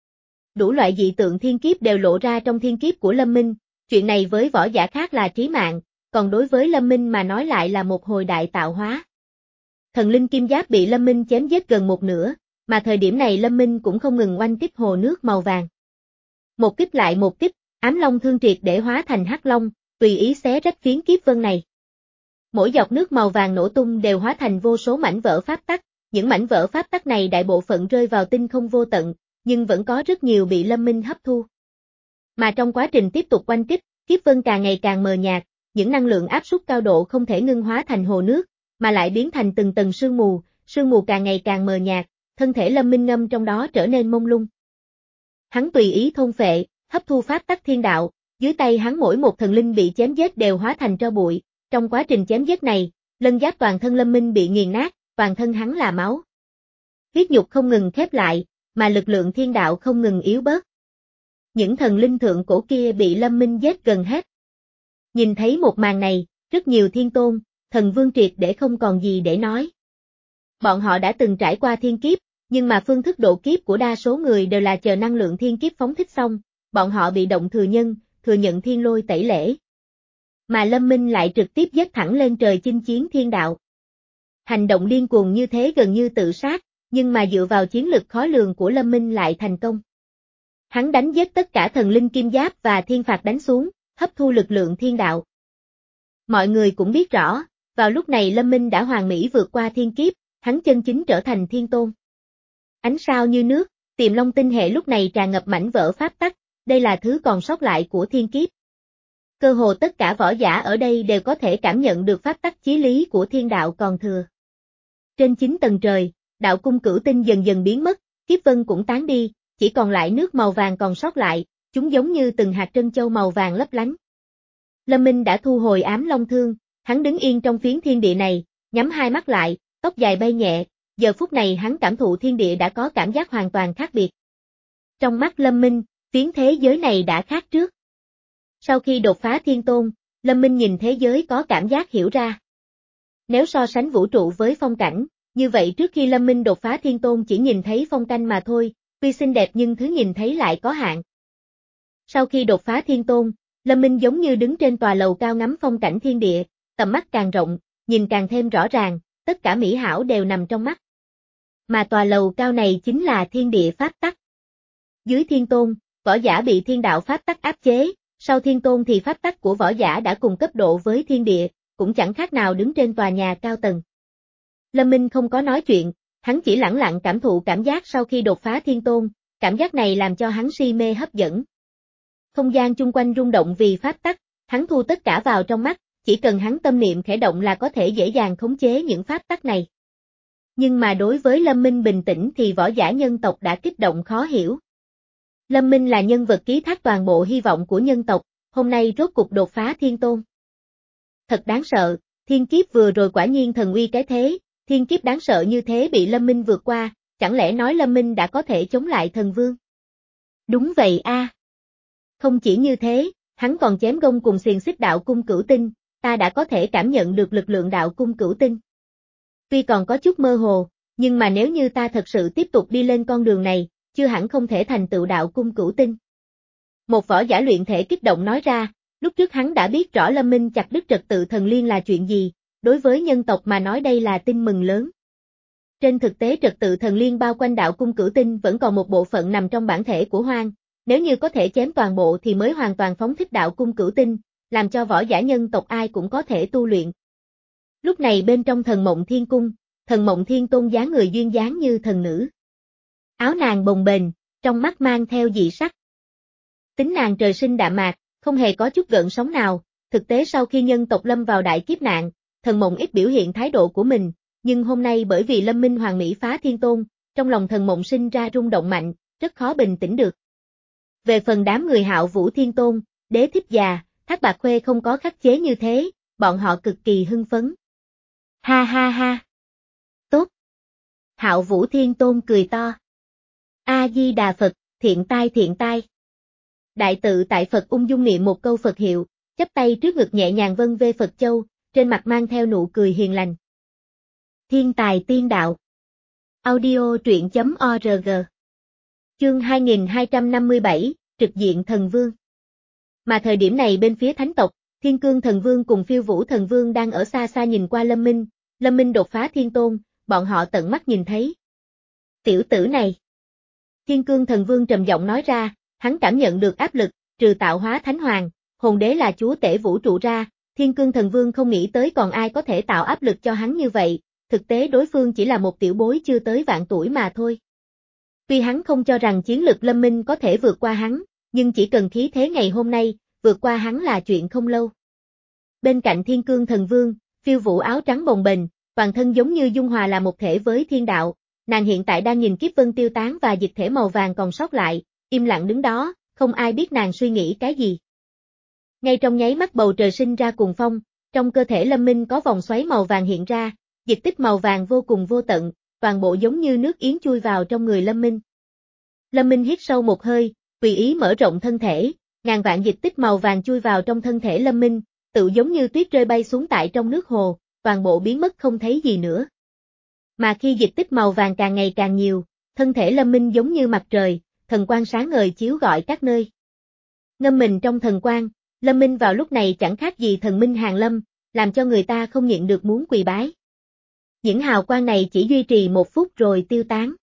Đủ loại dị tượng thiên kiếp đều lộ ra trong thiên kiếp của Lâm Minh, chuyện này với võ giả khác là trí mạng, còn đối với Lâm Minh mà nói lại là một hồi đại tạo hóa. Thần linh kim giáp bị Lâm Minh chém giết gần một nửa, mà thời điểm này Lâm Minh cũng không ngừng oanh kích hồ nước màu vàng. Một kích lại một kích, ám long thương triệt để hóa thành hắc long, tùy ý xé rách phiến kiếp vân này. Mỗi giọt nước màu vàng nổ tung đều hóa thành vô số mảnh vỡ pháp tắc, những mảnh vỡ pháp tắc này đại bộ phận rơi vào tinh không vô tận, nhưng vẫn có rất nhiều bị Lâm Minh hấp thu. Mà trong quá trình tiếp tục oanh kích, kiếp vân càng ngày càng mờ nhạt, những năng lượng áp suất cao độ không thể ngưng hóa thành hồ nước, mà lại biến thành từng tầng sương mù, sương mù càng ngày càng mờ nhạt, thân thể Lâm Minh ngâm trong đó trở nên mông lung. Hắn tùy ý thôn phệ, hấp thu pháp tắc thiên đạo, dưới tay hắn mỗi một thần linh bị chém giết đều hóa thành tro bụi, trong quá trình chém giết này, lân giáp toàn thân Lâm Minh bị nghiền nát, toàn thân hắn là máu. Huyết nhục không ngừng khép lại, mà lực lượng thiên đạo không ngừng yếu bớt. Những thần linh thượng cổ kia bị Lâm Minh giết gần hết. Nhìn thấy một màn này, rất nhiều thiên tôn, thần vương triệt để không còn gì để nói. Bọn họ đã từng trải qua thiên kiếp, nhưng mà phương thức độ kiếp của đa số người đều là chờ năng lượng thiên kiếp phóng thích xong, bọn họ bị động thừa nhân, thừa nhận thiên lôi tẩy lễ. Mà Lâm Minh lại trực tiếp giết thẳng lên trời chinh chiến thiên đạo. Hành động điên cuồng như thế gần như tự sát, nhưng mà dựa vào chiến lực khó lường của Lâm Minh lại thành công. Hắn đánh giết tất cả thần linh kim giáp và thiên phạt đánh xuống, hấp thu lực lượng thiên đạo. Mọi người cũng biết rõ, vào lúc này Lâm Minh đã hoàn mỹ vượt qua thiên kiếp, hắn chân chính trở thành thiên tôn. Ánh sao như nước, Tiềm Long tinh hệ lúc này tràn ngập mảnh vỡ pháp tắc, đây là thứ còn sót lại của thiên kiếp. Cơ hồ tất cả võ giả ở đây đều có thể cảm nhận được pháp tắc chí lý của thiên đạo còn thừa. Trên chín tầng trời, đạo cung cửu tinh dần dần biến mất, kiếp vân cũng tán đi, chỉ còn lại nước màu vàng còn sót lại, chúng giống như từng hạt trân châu màu vàng lấp lánh. Lâm Minh đã thu hồi ám long thương, hắn đứng yên trong phiến thiên địa này, nhắm hai mắt lại, tóc dài bay nhẹ, giờ phút này hắn cảm thụ thiên địa đã có cảm giác hoàn toàn khác biệt. Trong mắt Lâm Minh, phiến thế giới này đã khác trước. Sau khi đột phá thiên tôn, Lâm Minh nhìn thế giới có cảm giác hiểu ra. Nếu so sánh vũ trụ với phong cảnh, như vậy trước khi Lâm Minh đột phá thiên tôn chỉ nhìn thấy phong cảnh mà thôi, tuy xinh đẹp nhưng thứ nhìn thấy lại có hạn. Sau khi đột phá thiên tôn, Lâm Minh giống như đứng trên tòa lầu cao ngắm phong cảnh thiên địa, tầm mắt càng rộng, nhìn càng thêm rõ ràng, tất cả mỹ hảo đều nằm trong mắt. Mà tòa lầu cao này chính là thiên địa pháp tắc. Dưới thiên tôn, võ giả bị thiên đạo pháp tắc áp chế, sau thiên tôn thì pháp tắc của võ giả đã cùng cấp độ với thiên địa, cũng chẳng khác nào đứng trên tòa nhà cao tầng. Lâm Minh không có nói chuyện, hắn chỉ lẳng lặng cảm thụ cảm giác sau khi đột phá thiên tôn, cảm giác này làm cho hắn si mê hấp dẫn. Không gian chung quanh rung động vì pháp tắc, hắn thu tất cả vào trong mắt, chỉ cần hắn tâm niệm khẽ động là có thể dễ dàng khống chế những pháp tắc này. Nhưng mà đối với Lâm Minh bình tĩnh thì võ giả nhân tộc đã kích động khó hiểu. Lâm Minh là nhân vật ký thác toàn bộ hy vọng của nhân tộc, hôm nay rốt cục đột phá thiên tôn. Thật đáng sợ, thiên kiếp vừa rồi quả nhiên thần uy cái thế, thiên kiếp đáng sợ như thế bị Lâm Minh vượt qua, chẳng lẽ nói Lâm Minh đã có thể chống lại thần vương? Đúng vậy a. À. Không chỉ như thế, hắn còn chém gông cùng xiềng xích đạo cung cửu tinh, ta đã có thể cảm nhận được lực lượng đạo cung cửu tinh. Tuy còn có chút mơ hồ, nhưng mà nếu như ta thật sự tiếp tục đi lên con đường này, chưa hẳn không thể thành tựu đạo cung cửu tinh. Một võ giả luyện thể kích động nói ra, lúc trước hắn đã biết rõ Lâm Minh chặt đứt trật tự thần liên là chuyện gì, đối với nhân tộc mà nói đây là tin mừng lớn. Trên thực tế trật tự thần liên bao quanh đạo cung cửu tinh vẫn còn một bộ phận nằm trong bản thể của Hoang, nếu như có thể chém toàn bộ thì mới hoàn toàn phóng thích đạo cung cửu tinh, làm cho võ giả nhân tộc ai cũng có thể tu luyện. Lúc này bên trong Thần Mộng Thiên Cung, Thần Mộng Thiên Tôn dáng người duyên dáng như thần nữ. Áo nàng bồng bềnh, trong mắt mang theo dị sắc. Tính nàng trời sinh đạm mạc, không hề có chút gợn sóng nào, thực tế sau khi nhân tộc lâm vào đại kiếp nạn, Thần Mộng ít biểu hiện thái độ của mình, nhưng hôm nay bởi vì Lâm Minh Hoàng Mỹ phá thiên tôn, trong lòng Thần Mộng sinh ra rung động mạnh, rất khó bình tĩnh được. Về phần đám người Hạo Vũ Thiên Tôn, Đế Thích già, Thác Bạt Khuê không có khắc chế như thế, bọn họ cực kỳ hưng phấn. Ha ha ha. Tốt. Hạo Vũ Thiên Tôn cười to. A-di-đà Phật, thiện tai thiện tai. Đại tự tại Phật ung dung niệm một câu Phật hiệu, chắp tay trước ngực nhẹ nhàng vân vê Phật châu, trên mặt mang theo nụ cười hiền lành. Thiên tài tiên đạo. Audio truyện chấm org. Chương hai nghìn hai trăm năm mươi bảy, trực diện thần vương. Mà thời điểm này bên phía thánh tộc, Thiên Cương Thần Vương cùng Phiêu Vũ Thần Vương đang ở xa xa nhìn qua Lâm Minh, Lâm Minh đột phá thiên tôn, bọn họ tận mắt nhìn thấy. Tiểu tử này. Thiên Cương Thần Vương trầm giọng nói ra, hắn cảm nhận được áp lực, trừ tạo hóa thánh hoàng, hồn đế là chúa tể vũ trụ ra, Thiên Cương Thần Vương không nghĩ tới còn ai có thể tạo áp lực cho hắn như vậy, thực tế đối phương chỉ là một tiểu bối chưa tới vạn tuổi mà thôi. Tuy hắn không cho rằng chiến lực Lâm Minh có thể vượt qua hắn, nhưng chỉ cần khí thế ngày hôm nay, vượt qua hắn là chuyện không lâu. Bên cạnh Thiên Cương Thần Vương, Phiêu Vũ áo trắng bồng bềnh, toàn thân giống như dung hòa là một thể với thiên đạo, nàng hiện tại đang nhìn kiếp vân tiêu tán và dịch thể màu vàng còn sót lại, im lặng đứng đó, không ai biết nàng suy nghĩ cái gì. Ngay trong nháy mắt bầu trời sinh ra cuồng phong, trong cơ thể Lâm Minh có vòng xoáy màu vàng hiện ra, dịch tích màu vàng vô cùng vô tận, toàn bộ giống như nước yến chui vào trong người Lâm Minh. Lâm Minh hít sâu một hơi, tùy ý mở rộng thân thể, ngàn vạn dịch tích màu vàng chui vào trong thân thể Lâm Minh, tự giống như tuyết rơi bay xuống tại trong nước hồ, toàn bộ biến mất không thấy gì nữa. Mà khi dịch tích màu vàng càng ngày càng nhiều, thân thể Lâm Minh giống như mặt trời, thần quang sáng ngời chiếu rọi các nơi. Ngâm mình trong thần quang, Lâm Minh vào lúc này chẳng khác gì thần minh hàng lâm, làm cho người ta không nhịn được muốn quỳ bái. Những hào quang này chỉ duy trì một phút rồi tiêu tán.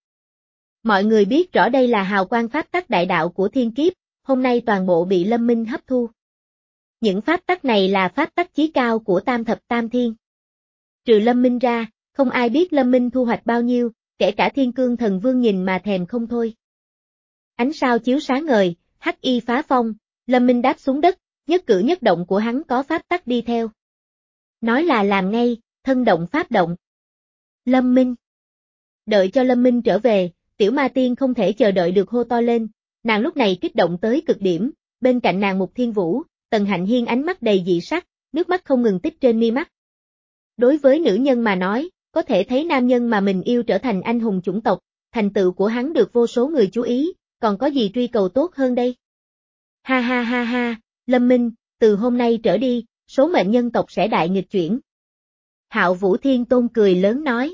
Mọi người biết rõ đây là hào quang pháp tắc đại đạo của thiên kiếp, hôm nay toàn bộ bị Lâm Minh hấp thu. Những pháp tắc này là pháp tắc chí cao của tam thập tam thiên. Trừ Lâm Minh ra, không ai biết Lâm Minh thu hoạch bao nhiêu, kể cả Thiên Cương Thần Vương nhìn mà thèm không thôi. Ánh sao chiếu sáng ngời, hắc y phá phong, Lâm Minh đáp xuống đất, nhất cử nhất động của hắn có pháp tắc đi theo. Nói là làm ngay, thân động pháp động. Lâm Minh. Đợi cho Lâm Minh trở về, Tiểu Ma Tiên không thể chờ đợi được hô to lên, nàng lúc này kích động tới cực điểm, bên cạnh nàng Mục Thiên Vũ, Tần Hạnh Hiên ánh mắt đầy dị sắc, nước mắt không ngừng tích trên mi mắt. Đối với nữ nhân mà nói, có thể thấy nam nhân mà mình yêu trở thành anh hùng chủng tộc, thành tựu của hắn được vô số người chú ý, còn có gì truy cầu tốt hơn đây? Ha ha ha ha, Lâm Minh, từ hôm nay trở đi, số mệnh nhân tộc sẽ đại nghịch chuyển. Hạo Vũ Thiên Tôn cười lớn nói.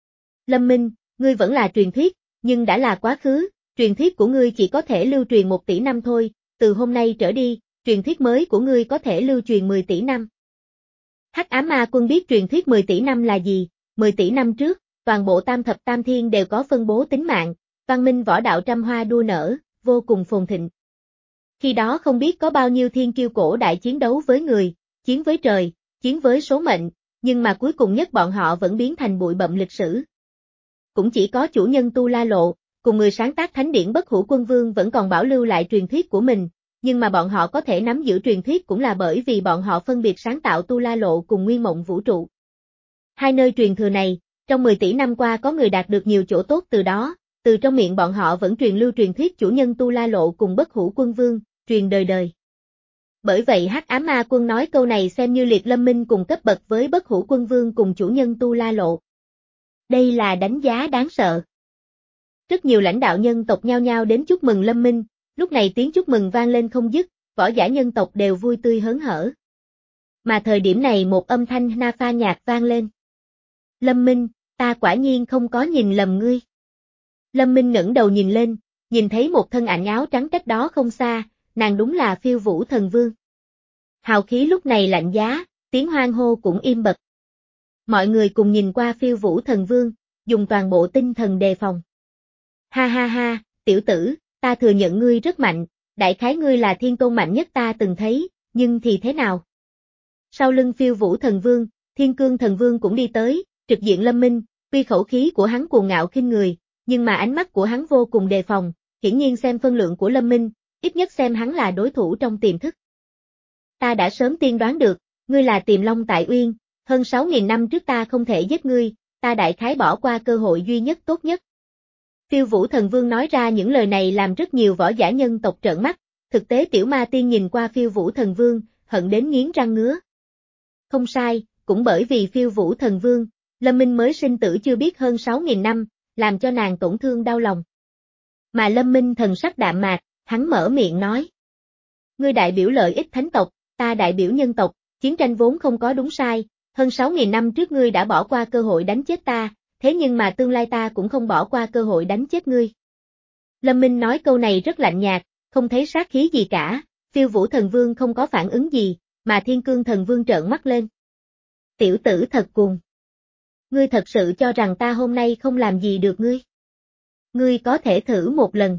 Lâm Minh, ngươi vẫn là truyền thuyết, nhưng đã là quá khứ, truyền thuyết của ngươi chỉ có thể lưu truyền một tỷ năm thôi, từ hôm nay trở đi, truyền thuyết mới của ngươi có thể lưu truyền mười tỷ năm. Hắc Ám Ma Quân biết truyền thuyết mười tỷ năm là gì, mười tỷ năm trước, toàn bộ tam thập tam thiên đều có phân bố tính mạng, văn minh võ đạo trăm hoa đua nở, vô cùng phồn thịnh. Khi đó không biết có bao nhiêu thiên kiêu cổ đại chiến đấu với người, chiến với trời, chiến với số mệnh, nhưng mà cuối cùng nhất bọn họ vẫn biến thành bụi bặm lịch sử. Cũng chỉ có chủ nhân Tu La Lộ, cùng người sáng tác thánh điển Bất Hủ Quân Vương vẫn còn bảo lưu lại truyền thuyết của mình, nhưng mà bọn họ có thể nắm giữ truyền thuyết cũng là bởi vì bọn họ phân biệt sáng tạo Tu La Lộ cùng Nguyên Mộng Vũ Trụ. Hai nơi truyền thừa này, trong mười tỷ năm qua có người đạt được nhiều chỗ tốt từ đó, từ trong miệng bọn họ vẫn truyền lưu truyền thuyết chủ nhân Tu La Lộ cùng Bất Hủ Quân Vương, truyền đời đời. Bởi vậy Hắc Ám Ma Quân nói câu này xem như liệt Lâm Minh cùng cấp bậc với Bất Hủ Quân Vương cùng chủ nhân Tu La Lộ. Đây là đánh giá đáng sợ. Rất nhiều lãnh đạo nhân tộc nhao nhao đến chúc mừng Lâm Minh, lúc này tiếng chúc mừng vang lên không dứt, võ giả nhân tộc đều vui tươi hớn hở. Mà thời điểm này một âm thanh na pha nhạc vang lên. Lâm Minh, ta quả nhiên không có nhìn lầm ngươi. Lâm Minh ngẩng đầu nhìn lên, nhìn thấy một thân ảnh áo trắng cách đó không xa, nàng đúng là Phiêu Vũ Thần Vương. Hào khí lúc này lạnh giá, tiếng hoan hô cũng im bặt. Mọi người cùng nhìn qua Phiêu Vũ Thần Vương, dùng toàn bộ tinh thần đề phòng. Ha ha ha, tiểu tử, ta thừa nhận ngươi rất mạnh, đại khái ngươi là thiên tôn mạnh nhất ta từng thấy, nhưng thì thế nào? Sau lưng Phiêu Vũ Thần Vương, Thiên Cương Thần Vương cũng đi tới, trực diện Lâm Minh, tuy khẩu khí của hắn cuồng ngạo khinh người, nhưng mà ánh mắt của hắn vô cùng đề phòng, hiển nhiên xem phân lượng của Lâm Minh, ít nhất xem hắn là đối thủ trong tiềm thức. Ta đã sớm tiên đoán được, ngươi là Tiềm Long tại Uyên, hơn sáu nghìn năm trước ta không thể giết ngươi, ta đại khái bỏ qua cơ hội duy nhất tốt nhất. Phiêu Vũ Thần Vương nói ra những lời này làm rất nhiều võ giả nhân tộc trợn mắt, thực tế Tiểu Ma Tiên nhìn qua Phiêu Vũ Thần Vương, hận đến nghiến răng ngứa. Không sai, cũng bởi vì Phiêu Vũ Thần Vương, Lâm Minh mới sinh tử chưa biết hơn sáu nghìn năm, làm cho nàng tổn thương đau lòng. Mà Lâm Minh thần sắc đạm mạc, hắn mở miệng nói. Ngươi đại biểu lợi ích thánh tộc, ta đại biểu nhân tộc, chiến tranh vốn không có đúng sai, hơn sáu nghìn năm trước ngươi đã bỏ qua cơ hội đánh chết ta, thế nhưng mà tương lai ta cũng không bỏ qua cơ hội đánh chết ngươi. Lâm Minh nói câu này rất lạnh nhạt, không thấy sát khí gì cả, Phiêu Vũ Thần Vương không có phản ứng gì, mà Thiên Cương Thần Vương trợn mắt lên. Tiểu tử thật cuồng. Ngươi thật sự cho rằng ta hôm nay không làm gì được ngươi? Ngươi có thể thử một lần.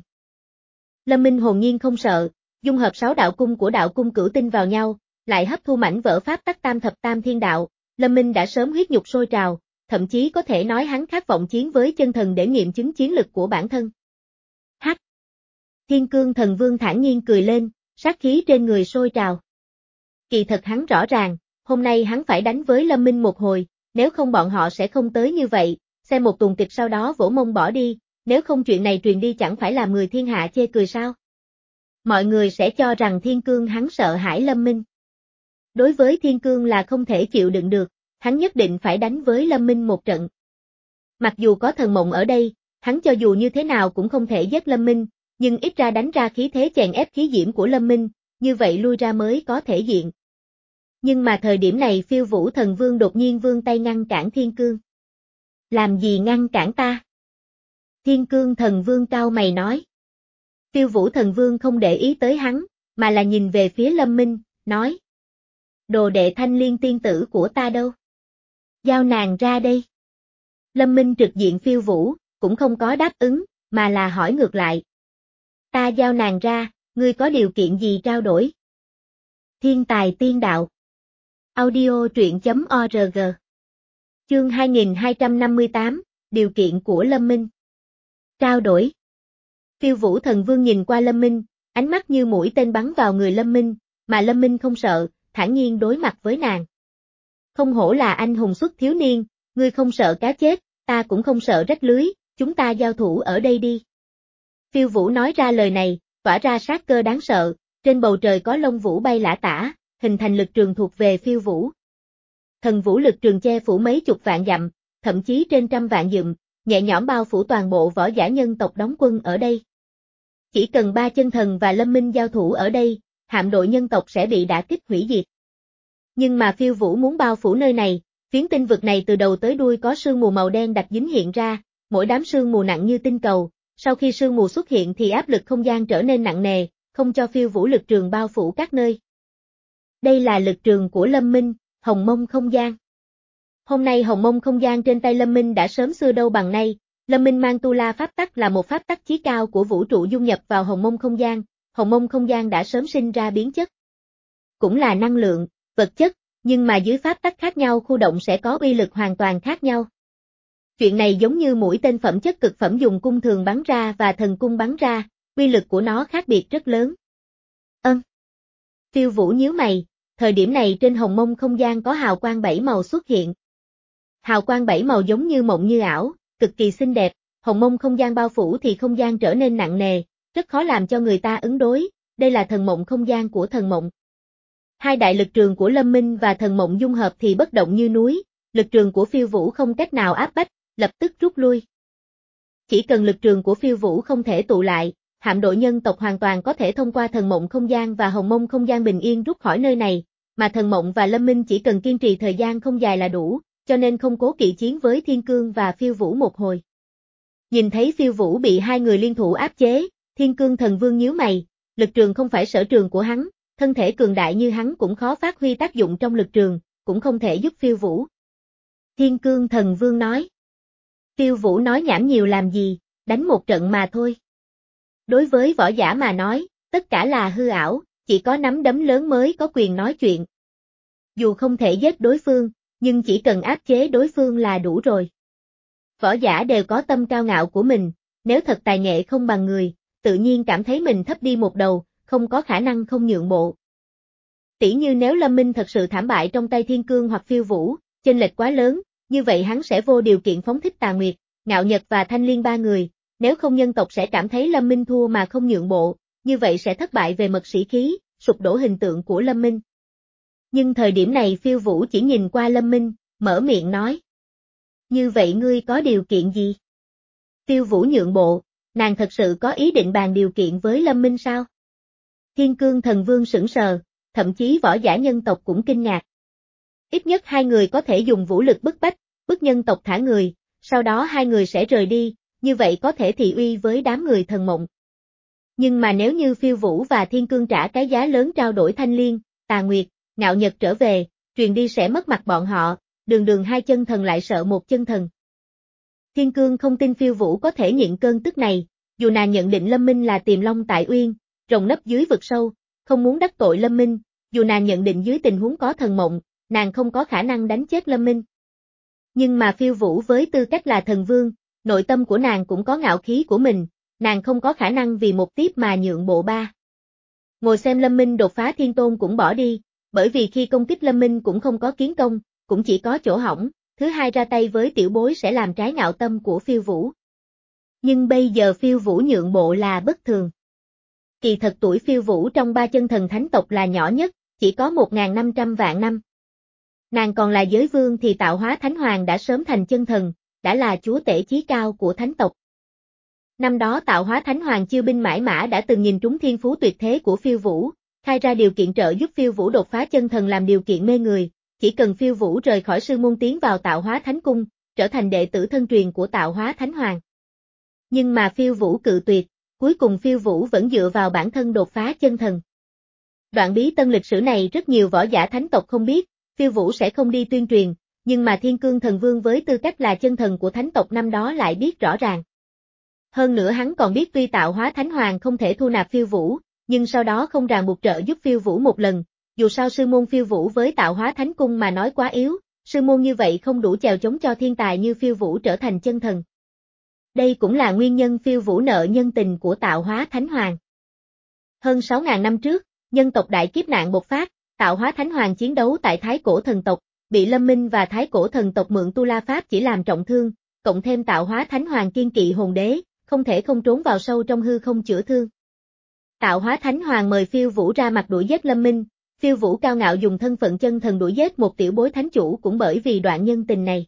Lâm Minh hồn nhiên không sợ, dung hợp sáu đạo cung của đạo cung cửu tinh vào nhau, lại hấp thu mảnh vỡ pháp tắc tam thập tam thiên đạo, Lâm Minh đã sớm huyết nhục sôi trào, thậm chí có thể nói hắn khát vọng chiến với chân thần để nghiệm chứng chiến lực của bản thân. Hắc! Thiên Cương Thần Vương thản nhiên cười lên, sát khí trên người sôi trào. Kỳ thật hắn rõ ràng, hôm nay hắn phải đánh với Lâm Minh một hồi, nếu không bọn họ sẽ không tới như vậy, xem một tuần kịch sau đó vỗ mông bỏ đi, nếu không chuyện này truyền đi chẳng phải làm người thiên hạ chê cười sao? Mọi người sẽ cho rằng Thiên Cương hắn sợ hãi Lâm Minh. Đối với Thiên Cương là không thể chịu đựng được, hắn nhất định phải đánh với Lâm Minh một trận. Mặc dù có thần mộng ở đây, hắn cho dù như thế nào cũng không thể giết Lâm Minh, nhưng ít ra đánh ra khí thế chèn ép khí diễm của Lâm Minh, như vậy lui ra mới có thể diện. Nhưng mà thời điểm này Phiêu Vũ Thần Vương đột nhiên vươn tay ngăn cản Thiên Cương. Làm gì ngăn cản ta? Thiên Cương Thần Vương cau mày nói. Phiêu Vũ Thần Vương không để ý tới hắn, mà là nhìn về phía Lâm Minh, nói. Đồ đệ Thanh Liên tiên tử của ta đâu? Giao nàng ra đây. Lâm Minh trực diện Phiêu Vũ, cũng không có đáp ứng, mà là hỏi ngược lại. Ta giao nàng ra, ngươi có điều kiện gì trao đổi? Thiên tài tiên đạo. Audio truyện chấm org. Chương hai nghìn hai trăm năm mươi tám, điều kiện của Lâm Minh. Trao đổi. Phiêu Vũ Thần Vương nhìn qua Lâm Minh, ánh mắt như mũi tên bắn vào người Lâm Minh, mà Lâm Minh không sợ, thản nhiên đối mặt với nàng. Không hổ là anh hùng xuất thiếu niên, ngươi không sợ cá chết, ta cũng không sợ rách lưới, chúng ta giao thủ ở đây đi. Phiêu Vũ nói ra lời này, tỏa ra sát cơ đáng sợ, trên bầu trời có lông vũ bay lả tả, hình thành lực trường thuộc về Phiêu Vũ. Thần vũ lực trường che phủ mấy chục vạn dặm, thậm chí trên trăm vạn dặm, nhẹ nhõm bao phủ toàn bộ võ giả nhân tộc đóng quân ở đây. Chỉ cần ba chân thần và Lâm Minh giao thủ ở đây, hạm đội nhân tộc sẽ bị đả kích hủy diệt. Nhưng mà Phiêu Vũ muốn bao phủ nơi này, phiến tinh vực này từ đầu tới đuôi có sương mù màu đen đặc dính hiện ra, mỗi đám sương mù nặng như tinh cầu, sau khi sương mù xuất hiện thì áp lực không gian trở nên nặng nề, không cho Phiêu Vũ lực trường bao phủ các nơi. Đây là lực trường của Lâm Minh, Hồng Mông không gian. Hôm nay Hồng Mông không gian trên tay Lâm Minh đã sớm xưa đâu bằng nay, Lâm Minh mang Tu La pháp tắc là một pháp tắc chí cao của vũ trụ dung nhập vào Hồng Mông không gian, Hồng Mông không gian đã sớm sinh ra biến chất. Cũng là năng lượng, vật chất, nhưng mà dưới pháp tắc khác nhau khu động sẽ có uy lực hoàn toàn khác nhau. Chuyện này giống như mũi tên phẩm chất cực phẩm dùng cung thường bắn ra và thần cung bắn ra, uy lực của nó khác biệt rất lớn. Ân. Phiêu Vũ nhíu mày, thời điểm này trên Hồng Mông không gian có hào quang bảy màu xuất hiện. Hào quang bảy màu giống như mộng như ảo, cực kỳ xinh đẹp, Hồng Mông không gian bao phủ thì không gian trở nên nặng nề, rất khó làm cho người ta ứng đối, đây là thần mộng không gian của thần mộng. Hai đại lực trường của Lâm Minh và thần mộng dung hợp thì bất động như núi, lực trường của Phiêu Vũ không cách nào áp bách, lập tức rút lui. Chỉ cần lực trường của Phiêu Vũ không thể tụ lại, hạm đội nhân tộc hoàn toàn có thể thông qua thần mộng không gian và Hồng Mông không gian bình yên rút khỏi nơi này, mà thần mộng và Lâm Minh chỉ cần kiên trì thời gian không dài là đủ, cho nên không cố kỵ chiến với Thiên Cương và Phiêu Vũ một hồi. Nhìn thấy Phiêu Vũ bị hai người liên thủ áp chế, Thiên Cương Thần Vương nhíu mày, lực trường không phải sở trường của hắn, thân thể cường đại như hắn cũng khó phát huy tác dụng trong lực trường, cũng không thể giúp Phiêu Vũ. Thiên Cương Thần Vương nói. Phiêu Vũ nói nhảm nhiều làm gì, đánh một trận mà thôi. Đối với võ giả mà nói, tất cả là hư ảo, chỉ có nắm đấm lớn mới có quyền nói chuyện. Dù không thể giết đối phương, nhưng chỉ cần áp chế đối phương là đủ rồi. Võ giả đều có tâm cao ngạo của mình, nếu thật tài nghệ không bằng người, tự nhiên cảm thấy mình thấp đi một đầu, không có khả năng không nhượng bộ. Tỉ như nếu Lâm Minh thật sự thảm bại trong tay Thiên Cương hoặc Phiêu Vũ, chênh lệch quá lớn, như vậy hắn sẽ vô điều kiện phóng thích Tà Nguyệt, Ngạo Nhật và Thanh Liên ba người, nếu không nhân tộc sẽ cảm thấy Lâm Minh thua mà không nhượng bộ, như vậy sẽ thất bại về mặt sĩ khí, sụp đổ hình tượng của Lâm Minh. Nhưng thời điểm này Phiêu Vũ chỉ nhìn qua Lâm Minh, mở miệng nói. Như vậy ngươi có điều kiện gì? Phiêu Vũ nhượng bộ, nàng thật sự có ý định bàn điều kiện với Lâm Minh sao? Thiên Cương Thần Vương sững sờ, thậm chí võ giả nhân tộc cũng kinh ngạc. Ít nhất hai người có thể dùng vũ lực bức bách, bức nhân tộc thả người, sau đó hai người sẽ rời đi, như vậy có thể thị uy với đám người thần mộng. Nhưng mà nếu như Phiêu Vũ và Thiên Cương trả cái giá lớn trao đổi Thanh Liên, Tà Nguyệt, Ngạo Nhật trở về, truyền đi sẽ mất mặt bọn họ, đường đường hai chân thần lại sợ một chân thần. Thiên Cương không tin Phiêu Vũ có thể nhịn cơn tức này, dù nàng nhận định Lâm Minh là tiềm long tại uyên, rồng nấp dưới vực sâu, không muốn đắc tội Lâm Minh, dù nàng nhận định dưới tình huống có thần mộng, nàng không có khả năng đánh chết Lâm Minh. Nhưng mà Phiêu Vũ với tư cách là thần vương, nội tâm của nàng cũng có ngạo khí của mình, nàng không có khả năng vì một tiếp mà nhượng bộ ba. Ngồi xem Lâm Minh đột phá thiên tôn cũng bỏ đi, bởi vì khi công kích Lâm Minh cũng không có kiến công, cũng chỉ có chỗ hỏng, thứ hai ra tay với tiểu bối sẽ làm trái ngạo tâm của Phiêu Vũ. Nhưng bây giờ Phiêu Vũ nhượng bộ là bất thường. Kỳ thật tuổi Phiêu Vũ trong ba chân thần thánh tộc là nhỏ nhất, chỉ có một nghìn năm trăm vạn năm. Nàng còn là giới vương thì tạo hóa thánh hoàng đã sớm thành chân thần, đã là chúa tể chí cao của thánh tộc. Năm đó tạo hóa thánh hoàng chiêu binh mãi mã đã từng nhìn trúng thiên phú tuyệt thế của Phiêu Vũ, khai ra điều kiện trợ giúp Phiêu Vũ đột phá chân thần làm điều kiện mê người, chỉ cần Phiêu Vũ rời khỏi sư môn tiến vào tạo hóa thánh cung, trở thành đệ tử thân truyền của tạo hóa thánh hoàng. Nhưng mà Phiêu Vũ cự tuyệt, cuối cùng Phiêu Vũ vẫn dựa vào bản thân đột phá chân thần. Đoạn bí tân lịch sử này rất nhiều võ giả thánh tộc không biết, Phiêu Vũ sẽ không đi tuyên truyền, nhưng mà Thiên Cương Thần Vương với tư cách là chân thần của thánh tộc năm đó lại biết rõ ràng. Hơn nữa hắn còn biết tuy tạo hóa thánh hoàng không thể thu nạp Phiêu Vũ, nhưng sau đó không ràng buộc trợ giúp Phiêu Vũ một lần, dù sao sư môn Phiêu Vũ với tạo hóa thánh cung mà nói quá yếu, sư môn như vậy không đủ chèo chống cho thiên tài như Phiêu Vũ trở thành chân thần. Đây cũng là nguyên nhân Phiêu Vũ nợ nhân tình của tạo hóa thánh hoàng. Hơn sáu nghìn năm trước, nhân tộc đại kiếp nạn bộc phát, tạo hóa thánh hoàng chiến đấu tại Thái Cổ thần tộc, bị Lâm Minh và Thái Cổ thần tộc mượn tu la pháp chỉ làm trọng thương, cộng thêm tạo hóa thánh hoàng kiên kỵ hồn đế, không thể không trốn vào sâu trong hư không chữa thương. Tạo hóa thánh hoàng mời Phiêu Vũ ra mặt đuổi giết Lâm Minh, Phiêu Vũ cao ngạo dùng thân phận chân thần đuổi giết một tiểu bối thánh chủ cũng bởi vì đoạn nhân tình này.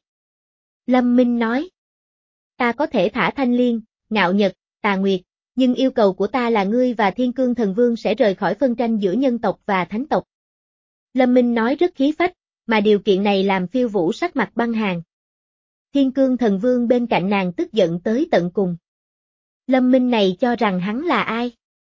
Lâm Minh nói, ta có thể thả Thanh Liên, Ngạo Nhật, Tà Nguyệt, nhưng yêu cầu của ta là ngươi và Thiên Cương Thần Vương sẽ rời khỏi phân tranh giữa nhân tộc và thánh tộc. Lâm Minh nói rất khí phách, mà điều kiện này làm Phiêu Vũ sắc mặt băng hàn. Thiên Cương Thần Vương bên cạnh nàng tức giận tới tận cùng. Lâm Minh này cho rằng hắn là ai?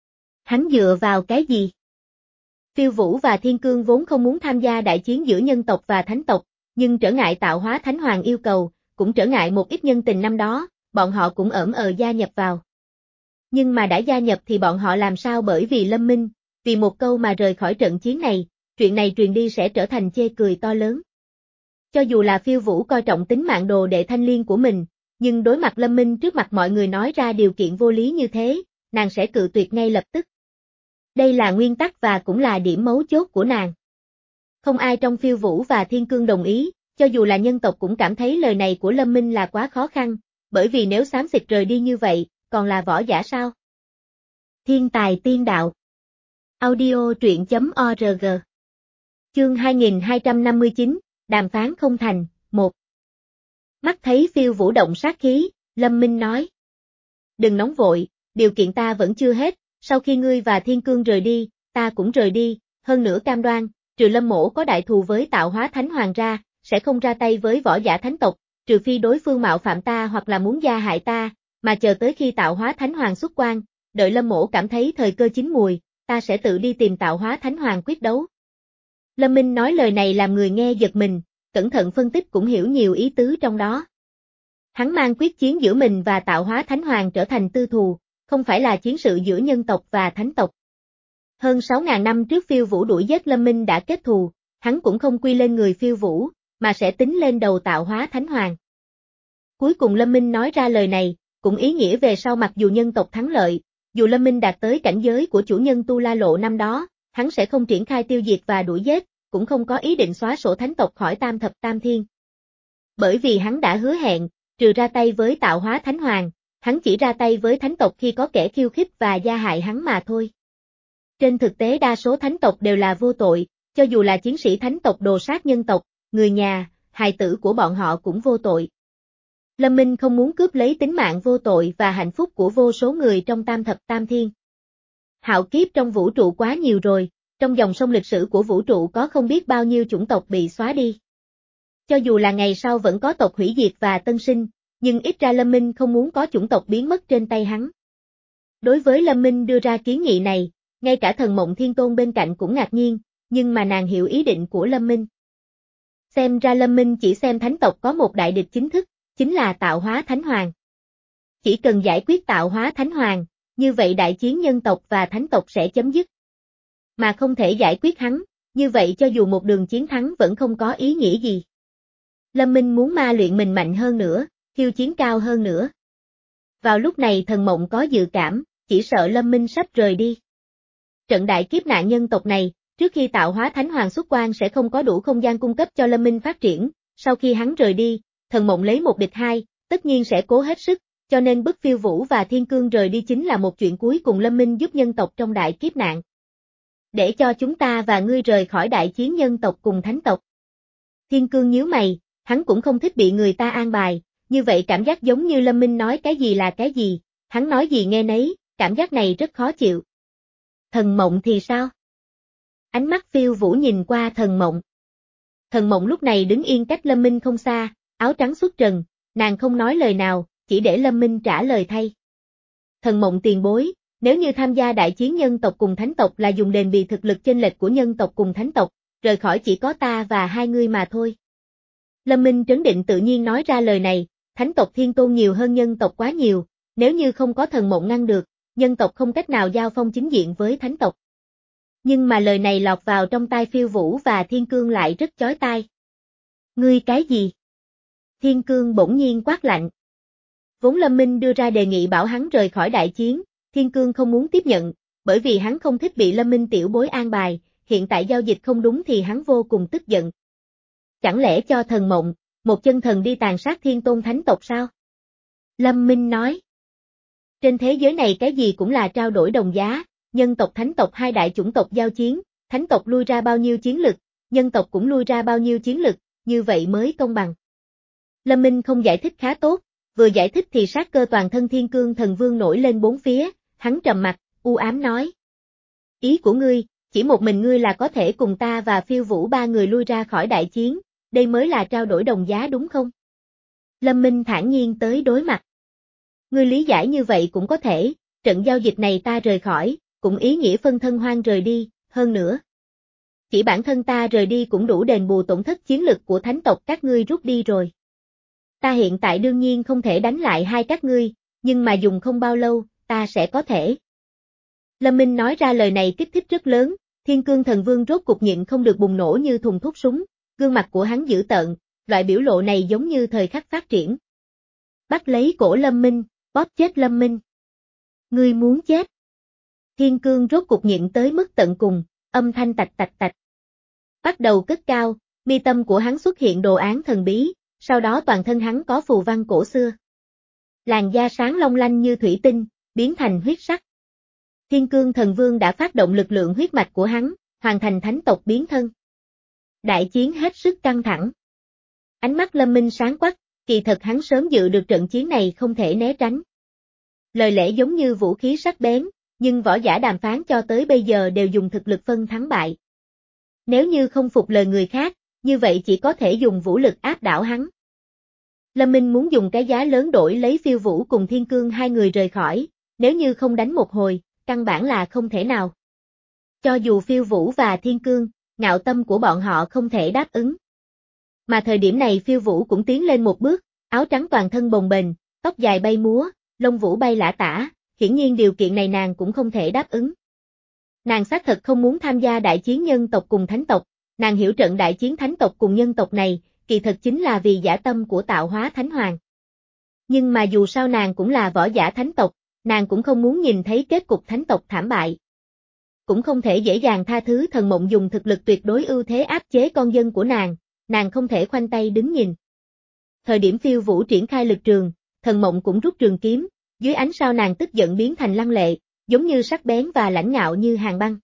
Hắn dựa vào cái gì? Phiêu Vũ và Thiên Cương vốn không muốn tham gia đại chiến giữa nhân tộc và thánh tộc, nhưng trở ngại tạo hóa thánh hoàng yêu cầu, cũng trở ngại một ít nhân tình năm đó, bọn họ cũng ỡm ờ gia nhập vào. Nhưng mà đã gia nhập thì bọn họ làm sao bởi vì Lâm Minh, vì một câu mà rời khỏi trận chiến này, chuyện này truyền đi sẽ trở thành chê cười to lớn. Cho dù là Phiêu Vũ coi trọng tính mạng đồ đệ Thanh Liên của mình, nhưng đối mặt Lâm Minh trước mặt mọi người nói ra điều kiện vô lý như thế, nàng sẽ cự tuyệt ngay lập tức. Đây là nguyên tắc và cũng là điểm mấu chốt của nàng. Không ai trong Phiêu Vũ và Thiên Cương đồng ý, cho dù là nhân tộc cũng cảm thấy lời này của Lâm Minh là quá khó khăn, bởi vì nếu xám xịt rời đi như vậy, còn là võ giả sao? Thiên tài tiên đạo. Audio truyện chấm org. Chương hai nghìn hai trăm năm mươi chín, đàm phán không thành, một. Mắt thấy Phiêu Vũ động sát khí, Lâm Minh nói. Đừng nóng vội, điều kiện ta vẫn chưa hết, sau khi ngươi và Thiên Cương rời đi, ta cũng rời đi, hơn nữa cam đoan, trừ Lâm Mỗ có đại thù với tạo hóa thánh hoàng ra, sẽ không ra tay với võ giả thánh tộc, trừ phi đối phương mạo phạm ta hoặc là muốn gia hại ta, mà chờ tới khi tạo hóa thánh hoàng xuất quan, đợi Lâm Mỗ cảm thấy thời cơ chín mùi, ta sẽ tự đi tìm tạo hóa thánh hoàng quyết đấu. Lâm Minh nói lời này làm người nghe giật mình, cẩn thận phân tích cũng hiểu nhiều ý tứ trong đó. Hắn mang quyết chiến giữa mình và tạo hóa thánh hoàng trở thành tư thù, không phải là chiến sự giữa nhân tộc và thánh tộc. Hơn sáu nghìn năm trước Phiêu Vũ đuổi giết Lâm Minh đã kết thù, hắn cũng không quy lên người Phiêu Vũ, mà sẽ tính lên đầu tạo hóa thánh hoàng. Cuối cùng Lâm Minh nói ra lời này, cũng ý nghĩa về sau mặc dù nhân tộc thắng lợi, dù Lâm Minh đạt tới cảnh giới của chủ nhân Tu La Lộ năm đó, hắn sẽ không triển khai tiêu diệt và đuổi giết, cũng không có ý định xóa sổ thánh tộc khỏi tam thập tam thiên. Bởi vì hắn đã hứa hẹn, trừ ra tay với tạo hóa thánh hoàng, hắn chỉ ra tay với thánh tộc khi có kẻ khiêu khích và gia hại hắn mà thôi. Trên thực tế đa số thánh tộc đều là vô tội, cho dù là chiến sĩ thánh tộc đồ sát nhân tộc, người nhà, hài tử của bọn họ cũng vô tội. Lâm Minh không muốn cướp lấy tính mạng vô tội và hạnh phúc của vô số người trong tam thập tam thiên. Hạo kiếp trong vũ trụ quá nhiều rồi, trong dòng sông lịch sử của vũ trụ có không biết bao nhiêu chủng tộc bị xóa đi. Cho dù là ngày sau vẫn có tộc hủy diệt và tân sinh, nhưng ít ra Lâm Minh không muốn có chủng tộc biến mất trên tay hắn. Đối với Lâm Minh đưa ra kiến nghị này, ngay cả Thần Mộng Thiên Tôn bên cạnh cũng ngạc nhiên, nhưng mà nàng hiểu ý định của Lâm Minh. Xem ra Lâm Minh chỉ xem thánh tộc có một đại địch chính thức, chính là tạo hóa thánh hoàng. Chỉ cần giải quyết tạo hóa thánh hoàng, như vậy đại chiến nhân tộc và thánh tộc sẽ chấm dứt. Mà không thể giải quyết hắn, như vậy cho dù một đường chiến thắng vẫn không có ý nghĩa gì. Lâm Minh muốn ma luyện mình mạnh hơn nữa, khiêu chiến cao hơn nữa. Vào lúc này Thần Mộng có dự cảm, chỉ sợ Lâm Minh sắp rời đi. Trận đại kiếp nạn nhân tộc này, trước khi tạo hóa thánh hoàng xuất quan sẽ không có đủ không gian cung cấp cho Lâm Minh phát triển, sau khi hắn rời đi, Thần Mộng lấy một địch hai, tất nhiên sẽ cố hết sức, cho nên bức Phiêu Vũ và Thiên Cương rời đi chính là một chuyện cuối cùng Lâm Minh giúp nhân tộc trong đại kiếp nạn. Để cho chúng ta và ngươi rời khỏi đại chiến nhân tộc cùng thánh tộc. Thiên Cương nhíu mày, hắn cũng không thích bị người ta an bài, như vậy cảm giác giống như Lâm Minh nói cái gì là cái gì, hắn nói gì nghe nấy, cảm giác này rất khó chịu. Thần Mộng thì sao? Ánh mắt Phiêu Vũ nhìn qua Thần Mộng. Thần Mộng lúc này đứng yên cách Lâm Minh không xa, áo trắng xuất trần, nàng không nói lời nào, chỉ để Lâm Minh trả lời thay. Thần Mộng tiền bối, nếu như tham gia đại chiến nhân tộc cùng thánh tộc là dùng đền bù thực lực chênh lệch của nhân tộc cùng thánh tộc, rời khỏi chỉ có ta và hai ngươi mà thôi. Lâm Minh trấn định tự nhiên nói ra lời này, thánh tộc thiên tôn nhiều hơn nhân tộc quá nhiều, nếu như không có Thần Mộng ngăn được, nhân tộc không cách nào giao phong chính diện với thánh tộc. Nhưng mà lời này lọt vào trong tai Phiêu Vũ và Thiên Cương lại rất chói tai. Ngươi cái gì? Thiên Cương bỗng nhiên quát lạnh. Vốn Lâm Minh đưa ra đề nghị bảo hắn rời khỏi đại chiến, Thiên Cương không muốn tiếp nhận, bởi vì hắn không thích bị Lâm Minh tiểu bối an bài, hiện tại giao dịch không đúng thì hắn vô cùng tức giận. Chẳng lẽ cho Thần Mộng, một chân thần đi tàn sát thiên tôn thánh tộc sao? Lâm Minh nói. Trên thế giới này cái gì cũng là trao đổi đồng giá, nhân tộc thánh tộc hai đại chủng tộc giao chiến, thánh tộc lui ra bao nhiêu chiến lực, nhân tộc cũng lui ra bao nhiêu chiến lực, như vậy mới công bằng. Lâm Minh không giải thích khá tốt, vừa giải thích thì sát cơ toàn thân Thiên Cương thần vương nổi lên bốn phía, hắn trầm mặt, u ám nói. Ý của ngươi, chỉ một mình ngươi là có thể cùng ta và Phiêu Vũ ba người lui ra khỏi đại chiến, đây mới là trao đổi đồng giá đúng không? Lâm Minh thản nhiên tới đối mặt. Ngươi lý giải như vậy cũng có thể, trận giao dịch này ta rời khỏi, cũng ý nghĩa phân thân hoang rời đi, hơn nữa. Chỉ bản thân ta rời đi cũng đủ đền bù tổn thất chiến lực của thánh tộc các ngươi rút đi rồi. Ta hiện tại đương nhiên không thể đánh lại hai các ngươi, nhưng mà dùng không bao lâu, ta sẽ có thể. Lâm Minh nói ra lời này kích thích rất lớn, Thiên Cương thần vương rốt cục nhịn không được bùng nổ như thùng thuốc súng, gương mặt của hắn dữ tợn, loại biểu lộ này giống như thời khắc phát triển. Bắt lấy cổ Lâm Minh, bóp chết Lâm Minh. Ngươi muốn chết. Thiên Cương rốt cục nhịn tới mức tận cùng, âm thanh tạch tạch tạch. Bắt đầu cất cao, mi tâm của hắn xuất hiện đồ án thần bí, sau đó toàn thân hắn có phù văn cổ xưa. Làn da sáng long lanh như thủy tinh, biến thành huyết sắc. Thiên Cương thần vương đã phát động lực lượng huyết mạch của hắn, hoàn thành thánh tộc biến thân. Đại chiến hết sức căng thẳng. Ánh mắt Lâm Minh sáng quắc, kỳ thật hắn sớm dự được trận chiến này không thể né tránh. Lời lẽ giống như vũ khí sắc bén, nhưng võ giả đàm phán cho tới bây giờ đều dùng thực lực phân thắng bại. Nếu như không phục lời người khác, như vậy chỉ có thể dùng vũ lực áp đảo hắn. Lâm Minh muốn dùng cái giá lớn đổi lấy Phiêu Vũ cùng Thiên Cương hai người rời khỏi, nếu như không đánh một hồi, căn bản là không thể nào. Cho dù Phiêu Vũ và Thiên Cương, ngạo tâm của bọn họ không thể đáp ứng. Mà thời điểm này Phiêu Vũ cũng tiến lên một bước, áo trắng toàn thân bồng bềnh, tóc dài bay múa, lông vũ bay lả tả, hiển nhiên điều kiện này nàng cũng không thể đáp ứng. Nàng xác thật không muốn tham gia đại chiến nhân tộc cùng thánh tộc, nàng hiểu trận đại chiến thánh tộc cùng nhân tộc này, kỳ thật chính là vì dã tâm của tạo hóa thánh hoàng. Nhưng mà dù sao nàng cũng là võ giả thánh tộc, nàng cũng không muốn nhìn thấy kết cục thánh tộc thảm bại. Cũng không thể dễ dàng tha thứ Thần Mộng dùng thực lực tuyệt đối ưu thế áp chế con dân của nàng, nàng không thể khoanh tay đứng nhìn. Thời điểm Phiêu Vũ triển khai lực trường, Thần Mộng cũng rút trường kiếm, dưới ánh sao nàng tức giận biến thành lăng lệ, giống như sắc bén và lãnh ngạo như hàn băng.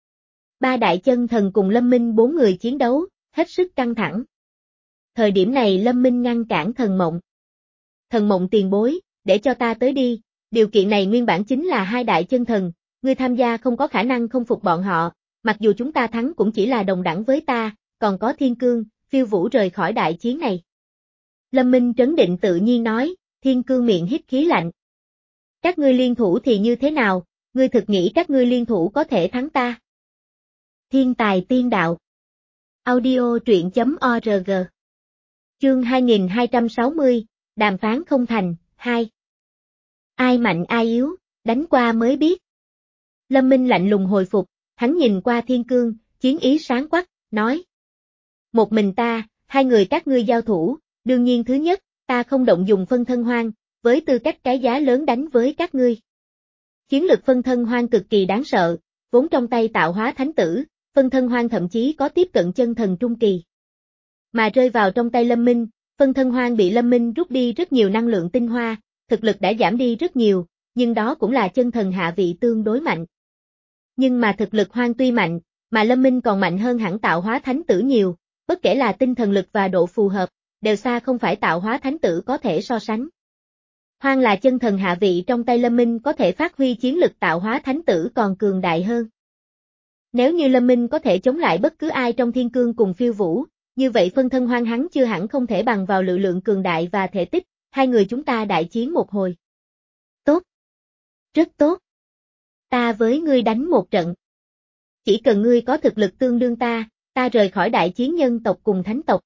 Ba đại chân thần cùng Lâm Minh bốn người chiến đấu, hết sức căng thẳng. Thời điểm này Lâm Minh ngăn cản Thần Mộng. Thần Mộng tiền bối, để cho ta tới đi, điều kiện này nguyên bản chính là hai đại chân thần, ngươi tham gia không có khả năng không phục bọn họ, mặc dù chúng ta thắng cũng chỉ là đồng đẳng với ta, còn có Thiên Cương, Phiêu Vũ rời khỏi đại chiến này. Lâm Minh trấn định tự nhiên nói, Thiên Cương miệng hít khí lạnh. Các ngươi liên thủ thì như thế nào, ngươi thực nghĩ các ngươi liên thủ có thể thắng ta? Thiên tài tiên đạo. Audio truyện chấm org. Chương hai nghìn hai trăm sáu mươi, đàm phán không thành, hai. Ai mạnh ai yếu, đánh qua mới biết. Lâm Minh lạnh lùng hồi phục, hắn nhìn qua Thiên Cương, chiến ý sáng quắc, nói. Một mình ta, hai người các ngươi giao thủ, đương nhiên thứ nhất, ta không động dùng phân thân hoang, với tư cách cái giá lớn đánh với các ngươi. Chiến lực phân thân hoang cực kỳ đáng sợ, vốn trong tay tạo hóa thánh tử, phân thân hoang thậm chí có tiếp cận chân thần trung kỳ. Mà rơi vào trong tay Lâm Minh, phân thân hoang bị Lâm Minh rút đi rất nhiều năng lượng tinh hoa, thực lực đã giảm đi rất nhiều, nhưng đó cũng là chân thần hạ vị tương đối mạnh. Nhưng mà thực lực hoang tuy mạnh, mà Lâm Minh còn mạnh hơn hẳn tạo hóa thánh tử nhiều, bất kể là tinh thần lực và độ phù hợp, đều xa không phải tạo hóa thánh tử có thể so sánh. Hoang là chân thần hạ vị trong tay Lâm Minh có thể phát huy chiến lực tạo hóa thánh tử còn cường đại hơn. Nếu như Lâm Minh có thể chống lại bất cứ ai trong Thiên Cương cùng Phiêu Vũ, như vậy phân thân hoang hắn chưa hẳn không thể bằng vào lực lượng cường đại và thể tích, hai người chúng ta đại chiến một hồi. Tốt. Rất tốt. Ta với ngươi đánh một trận. Chỉ cần ngươi có thực lực tương đương ta, ta rời khỏi đại chiến nhân tộc cùng thánh tộc.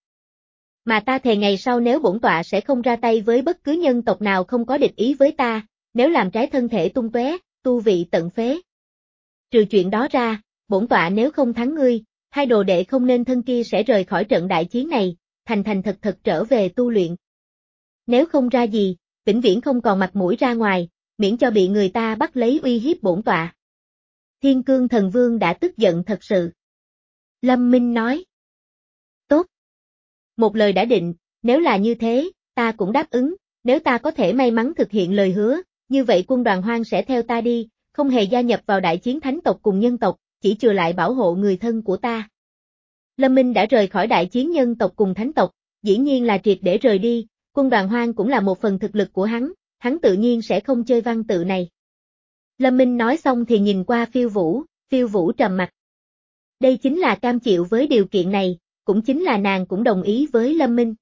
Mà ta thề ngày sau nếu bổn tọa sẽ không ra tay với bất cứ nhân tộc nào không có địch ý với ta, nếu làm trái thân thể tung tóe, tu vị tận phế. Trừ chuyện đó ra, bổn tọa nếu không thắng ngươi, hai đồ đệ không nên thân kia sẽ rời khỏi trận đại chiến này, thành thành thật thật trở về tu luyện. Nếu không ra gì, vĩnh viễn không còn mặt mũi ra ngoài, miễn cho bị người ta bắt lấy uy hiếp bổn tọa. Thiên Cương Thần Vương đã tức giận thật sự. Lâm Minh nói. Tốt. Một lời đã định, nếu là như thế, ta cũng đáp ứng, nếu ta có thể may mắn thực hiện lời hứa, như vậy quân đoàn hoang sẽ theo ta đi, không hề gia nhập vào đại chiến thánh tộc cùng nhân tộc, chỉ trừ lại bảo hộ người thân của ta. Lâm Minh đã rời khỏi đại chiến nhân tộc cùng thánh tộc, dĩ nhiên là triệt để rời đi, quân đoàn hoang cũng là một phần thực lực của hắn, hắn tự nhiên sẽ không chơi văn tự này. Lâm Minh nói xong thì nhìn qua Phiêu Vũ, Phiêu Vũ trầm mặt. Đây chính là cam chịu với điều kiện này, cũng chính là nàng cũng đồng ý với Lâm Minh.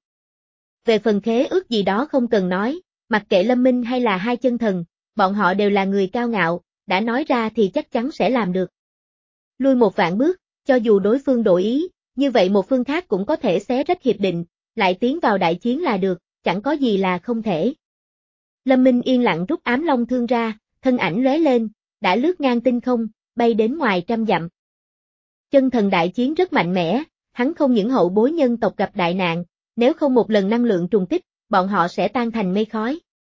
Về phần khế ước gì đó không cần nói, mặc kệ Lâm Minh hay là hai chân thần, bọn họ đều là người cao ngạo, đã nói ra thì chắc chắn sẽ làm được. Lui một vạn bước, cho dù đối phương đổi ý, như vậy một phương khác cũng có thể xé rách hiệp định, lại tiến vào đại chiến là được, chẳng có gì là không thể. Lâm Minh yên lặng rút ám long thương ra, thân ảnh lóe lên, đã lướt ngang tinh không, bay đến ngoài trăm dặm. Chân thần đại chiến rất mạnh mẽ, hắn không những hậu bối nhân tộc gặp đại nạn, nếu không một lần năng lượng trùng kích, bọn họ sẽ tan thành mây khói.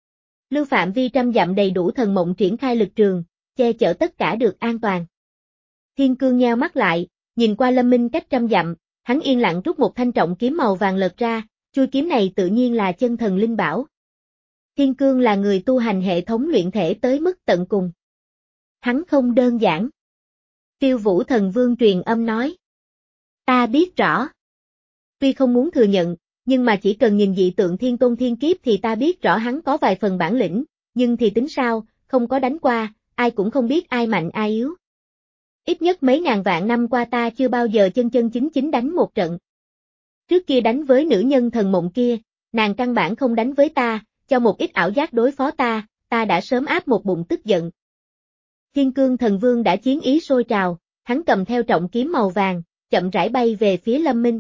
Lưu phạm vi trăm dặm đầy đủ Thần Mộng triển khai lực trường, che chở tất cả được an toàn. Thiên Cương nheo mắt lại, nhìn qua Lâm Minh cách trăm dặm, hắn yên lặng rút một thanh trọng kiếm màu vàng lật ra, chuôi kiếm này tự nhiên là chân thần linh bảo. Thiên Cương là người tu hành hệ thống luyện thể tới mức tận cùng. Hắn không đơn giản. Phiêu Vũ Thần Vương truyền âm nói. Ta biết rõ. Tuy không muốn thừa nhận, nhưng mà chỉ cần nhìn dị tượng Thiên Tôn Thiên Kiếp thì ta biết rõ hắn có vài phần bản lĩnh, nhưng thì tính sao, không có đánh qua, ai cũng không biết ai mạnh ai yếu. Ít nhất mấy ngàn vạn năm qua ta chưa bao giờ chân chân chính chính đánh một trận. Trước kia đánh với nữ nhân Thần Mộng kia, nàng căn bản không đánh với ta, cho một ít ảo giác đối phó ta, ta đã sớm áp một bụng tức giận. Thiên Cương Thần Vương đã chiến ý sôi trào, hắn cầm theo trọng kiếm màu vàng, chậm rãi bay về phía Lâm Minh.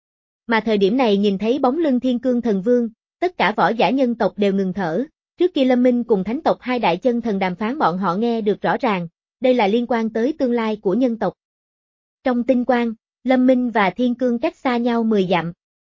Mà thời điểm này nhìn thấy bóng lưng Thiên Cương Thần Vương, tất cả võ giả nhân tộc đều ngừng thở, trước kia Lâm Minh cùng thánh tộc hai đại chân thần đàm phán bọn họ nghe được rõ ràng, đây là liên quan tới tương lai của nhân tộc. Trong tinh quang, Lâm Minh và Thiên Cương cách xa nhau mười dặm.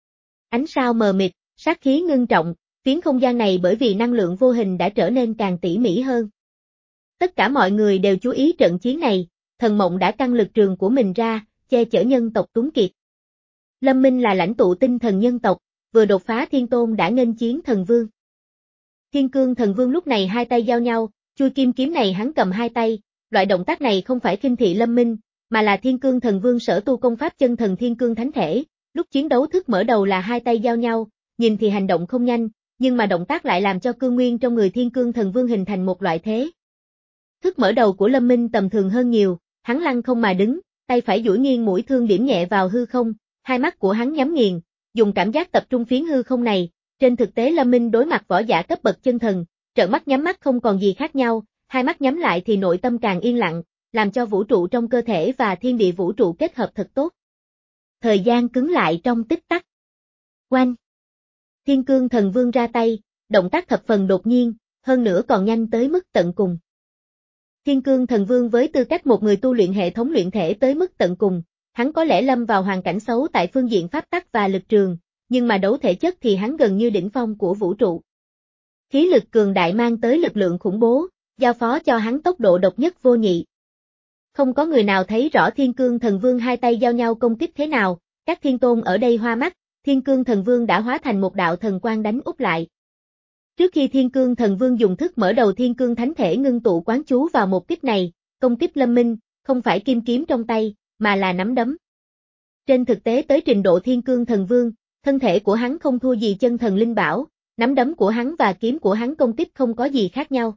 Ánh sao mờ mịt, sát khí ngưng trọng, phiến không gian này bởi vì năng lượng vô hình đã trở nên càng tỉ mỉ hơn. Tất cả mọi người đều chú ý trận chiến này, Thần Mộng đã căng lực trường của mình ra, che chở nhân tộc Tuấn Kiệt. Lâm Minh là lãnh tụ tinh thần nhân tộc, vừa đột phá thiên tôn đã nghênh chiến thần vương. Thiên cương thần vương lúc này hai tay giao nhau, chui kim kiếm này hắn cầm hai tay, loại động tác này không phải khinh thị Lâm Minh, mà là thiên cương thần vương sở tu công pháp chân thần thiên cương thánh thể, lúc chiến đấu thức mở đầu là hai tay giao nhau, nhìn thì hành động không nhanh, nhưng mà động tác lại làm cho cương nguyên trong người thiên cương thần vương hình thành một loại thế. Thức mở đầu của Lâm Minh tầm thường hơn nhiều, hắn lăng không mà đứng, tay phải duỗi nghiêng mũi thương điểm nhẹ vào hư không, hai mắt của hắn nhắm nghiền, dùng cảm giác tập trung phiến hư không này, trên thực tế Lâm Minh đối mặt võ giả cấp bậc chân thần, trợn mắt nhắm mắt không còn gì khác nhau, hai mắt nhắm lại thì nội tâm càng yên lặng, làm cho vũ trụ trong cơ thể và thiên địa vũ trụ kết hợp thật tốt. Thời gian cứng lại trong tích tắc. Oanh! Thiên cương thần vương ra tay, động tác thập phần đột nhiên, hơn nữa còn nhanh tới mức tận cùng. Thiên cương thần vương với tư cách một người tu luyện hệ thống luyện thể tới mức tận cùng, hắn có lẽ lâm vào hoàn cảnh xấu tại phương diện pháp tắc và lực trường, nhưng mà đấu thể chất thì hắn gần như đỉnh phong của vũ trụ. Khí lực cường đại mang tới lực lượng khủng bố, giao phó cho hắn tốc độ độc nhất vô nhị. Không có người nào thấy rõ thiên cương thần vương hai tay giao nhau công kích thế nào, các thiên tôn ở đây hoa mắt, thiên cương thần vương đã hóa thành một đạo thần quang đánh úp lại. Trước khi thiên cương thần vương dùng thức mở đầu thiên cương thánh thể ngưng tụ quán chú vào một kích này, công kích Lâm Minh, không phải kim kiếm trong tay, mà là nắm đấm. Trên thực tế tới trình độ thiên cương thần vương, thân thể của hắn không thua gì chân thần linh bảo, nắm đấm của hắn và kiếm của hắn công kích không có gì khác nhau.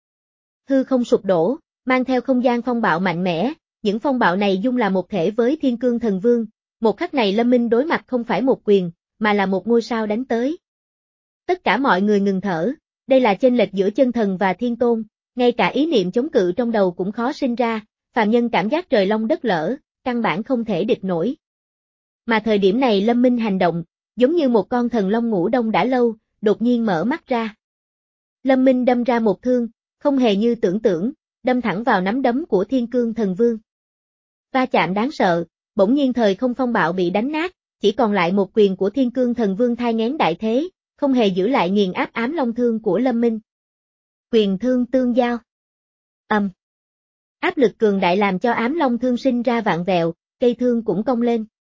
Hư không sụp đổ, mang theo không gian phong bạo mạnh mẽ, những phong bạo này dung là một thể với thiên cương thần vương, một khắc này Lâm Minh đối mặt không phải một quyền, mà là một ngôi sao đánh tới. Tất cả mọi người ngừng thở, đây là chênh lệch giữa chân thần và thiên tôn, ngay cả ý niệm chống cự trong đầu cũng khó sinh ra, phàm nhân cảm giác trời long đất lở, căn bản không thể địch nổi. Mà thời điểm này Lâm Minh hành động, giống như một con thần long ngủ đông đã lâu, đột nhiên mở mắt ra. Lâm Minh đâm ra một thương, không hề như tưởng tượng, đâm thẳng vào nắm đấm của thiên cương thần vương. Va chạm đáng sợ, bỗng nhiên thời không phong bạo bị đánh nát, chỉ còn lại một quyền của thiên cương thần vương thai nghén đại thế, không hề giữ lại nghiền áp ám long thương của Lâm Minh. Quyền thương tương giao. Ầm. Um. Áp lực cường đại làm cho ám long thương sinh ra vạn vẹo, cây thương cũng cong lên.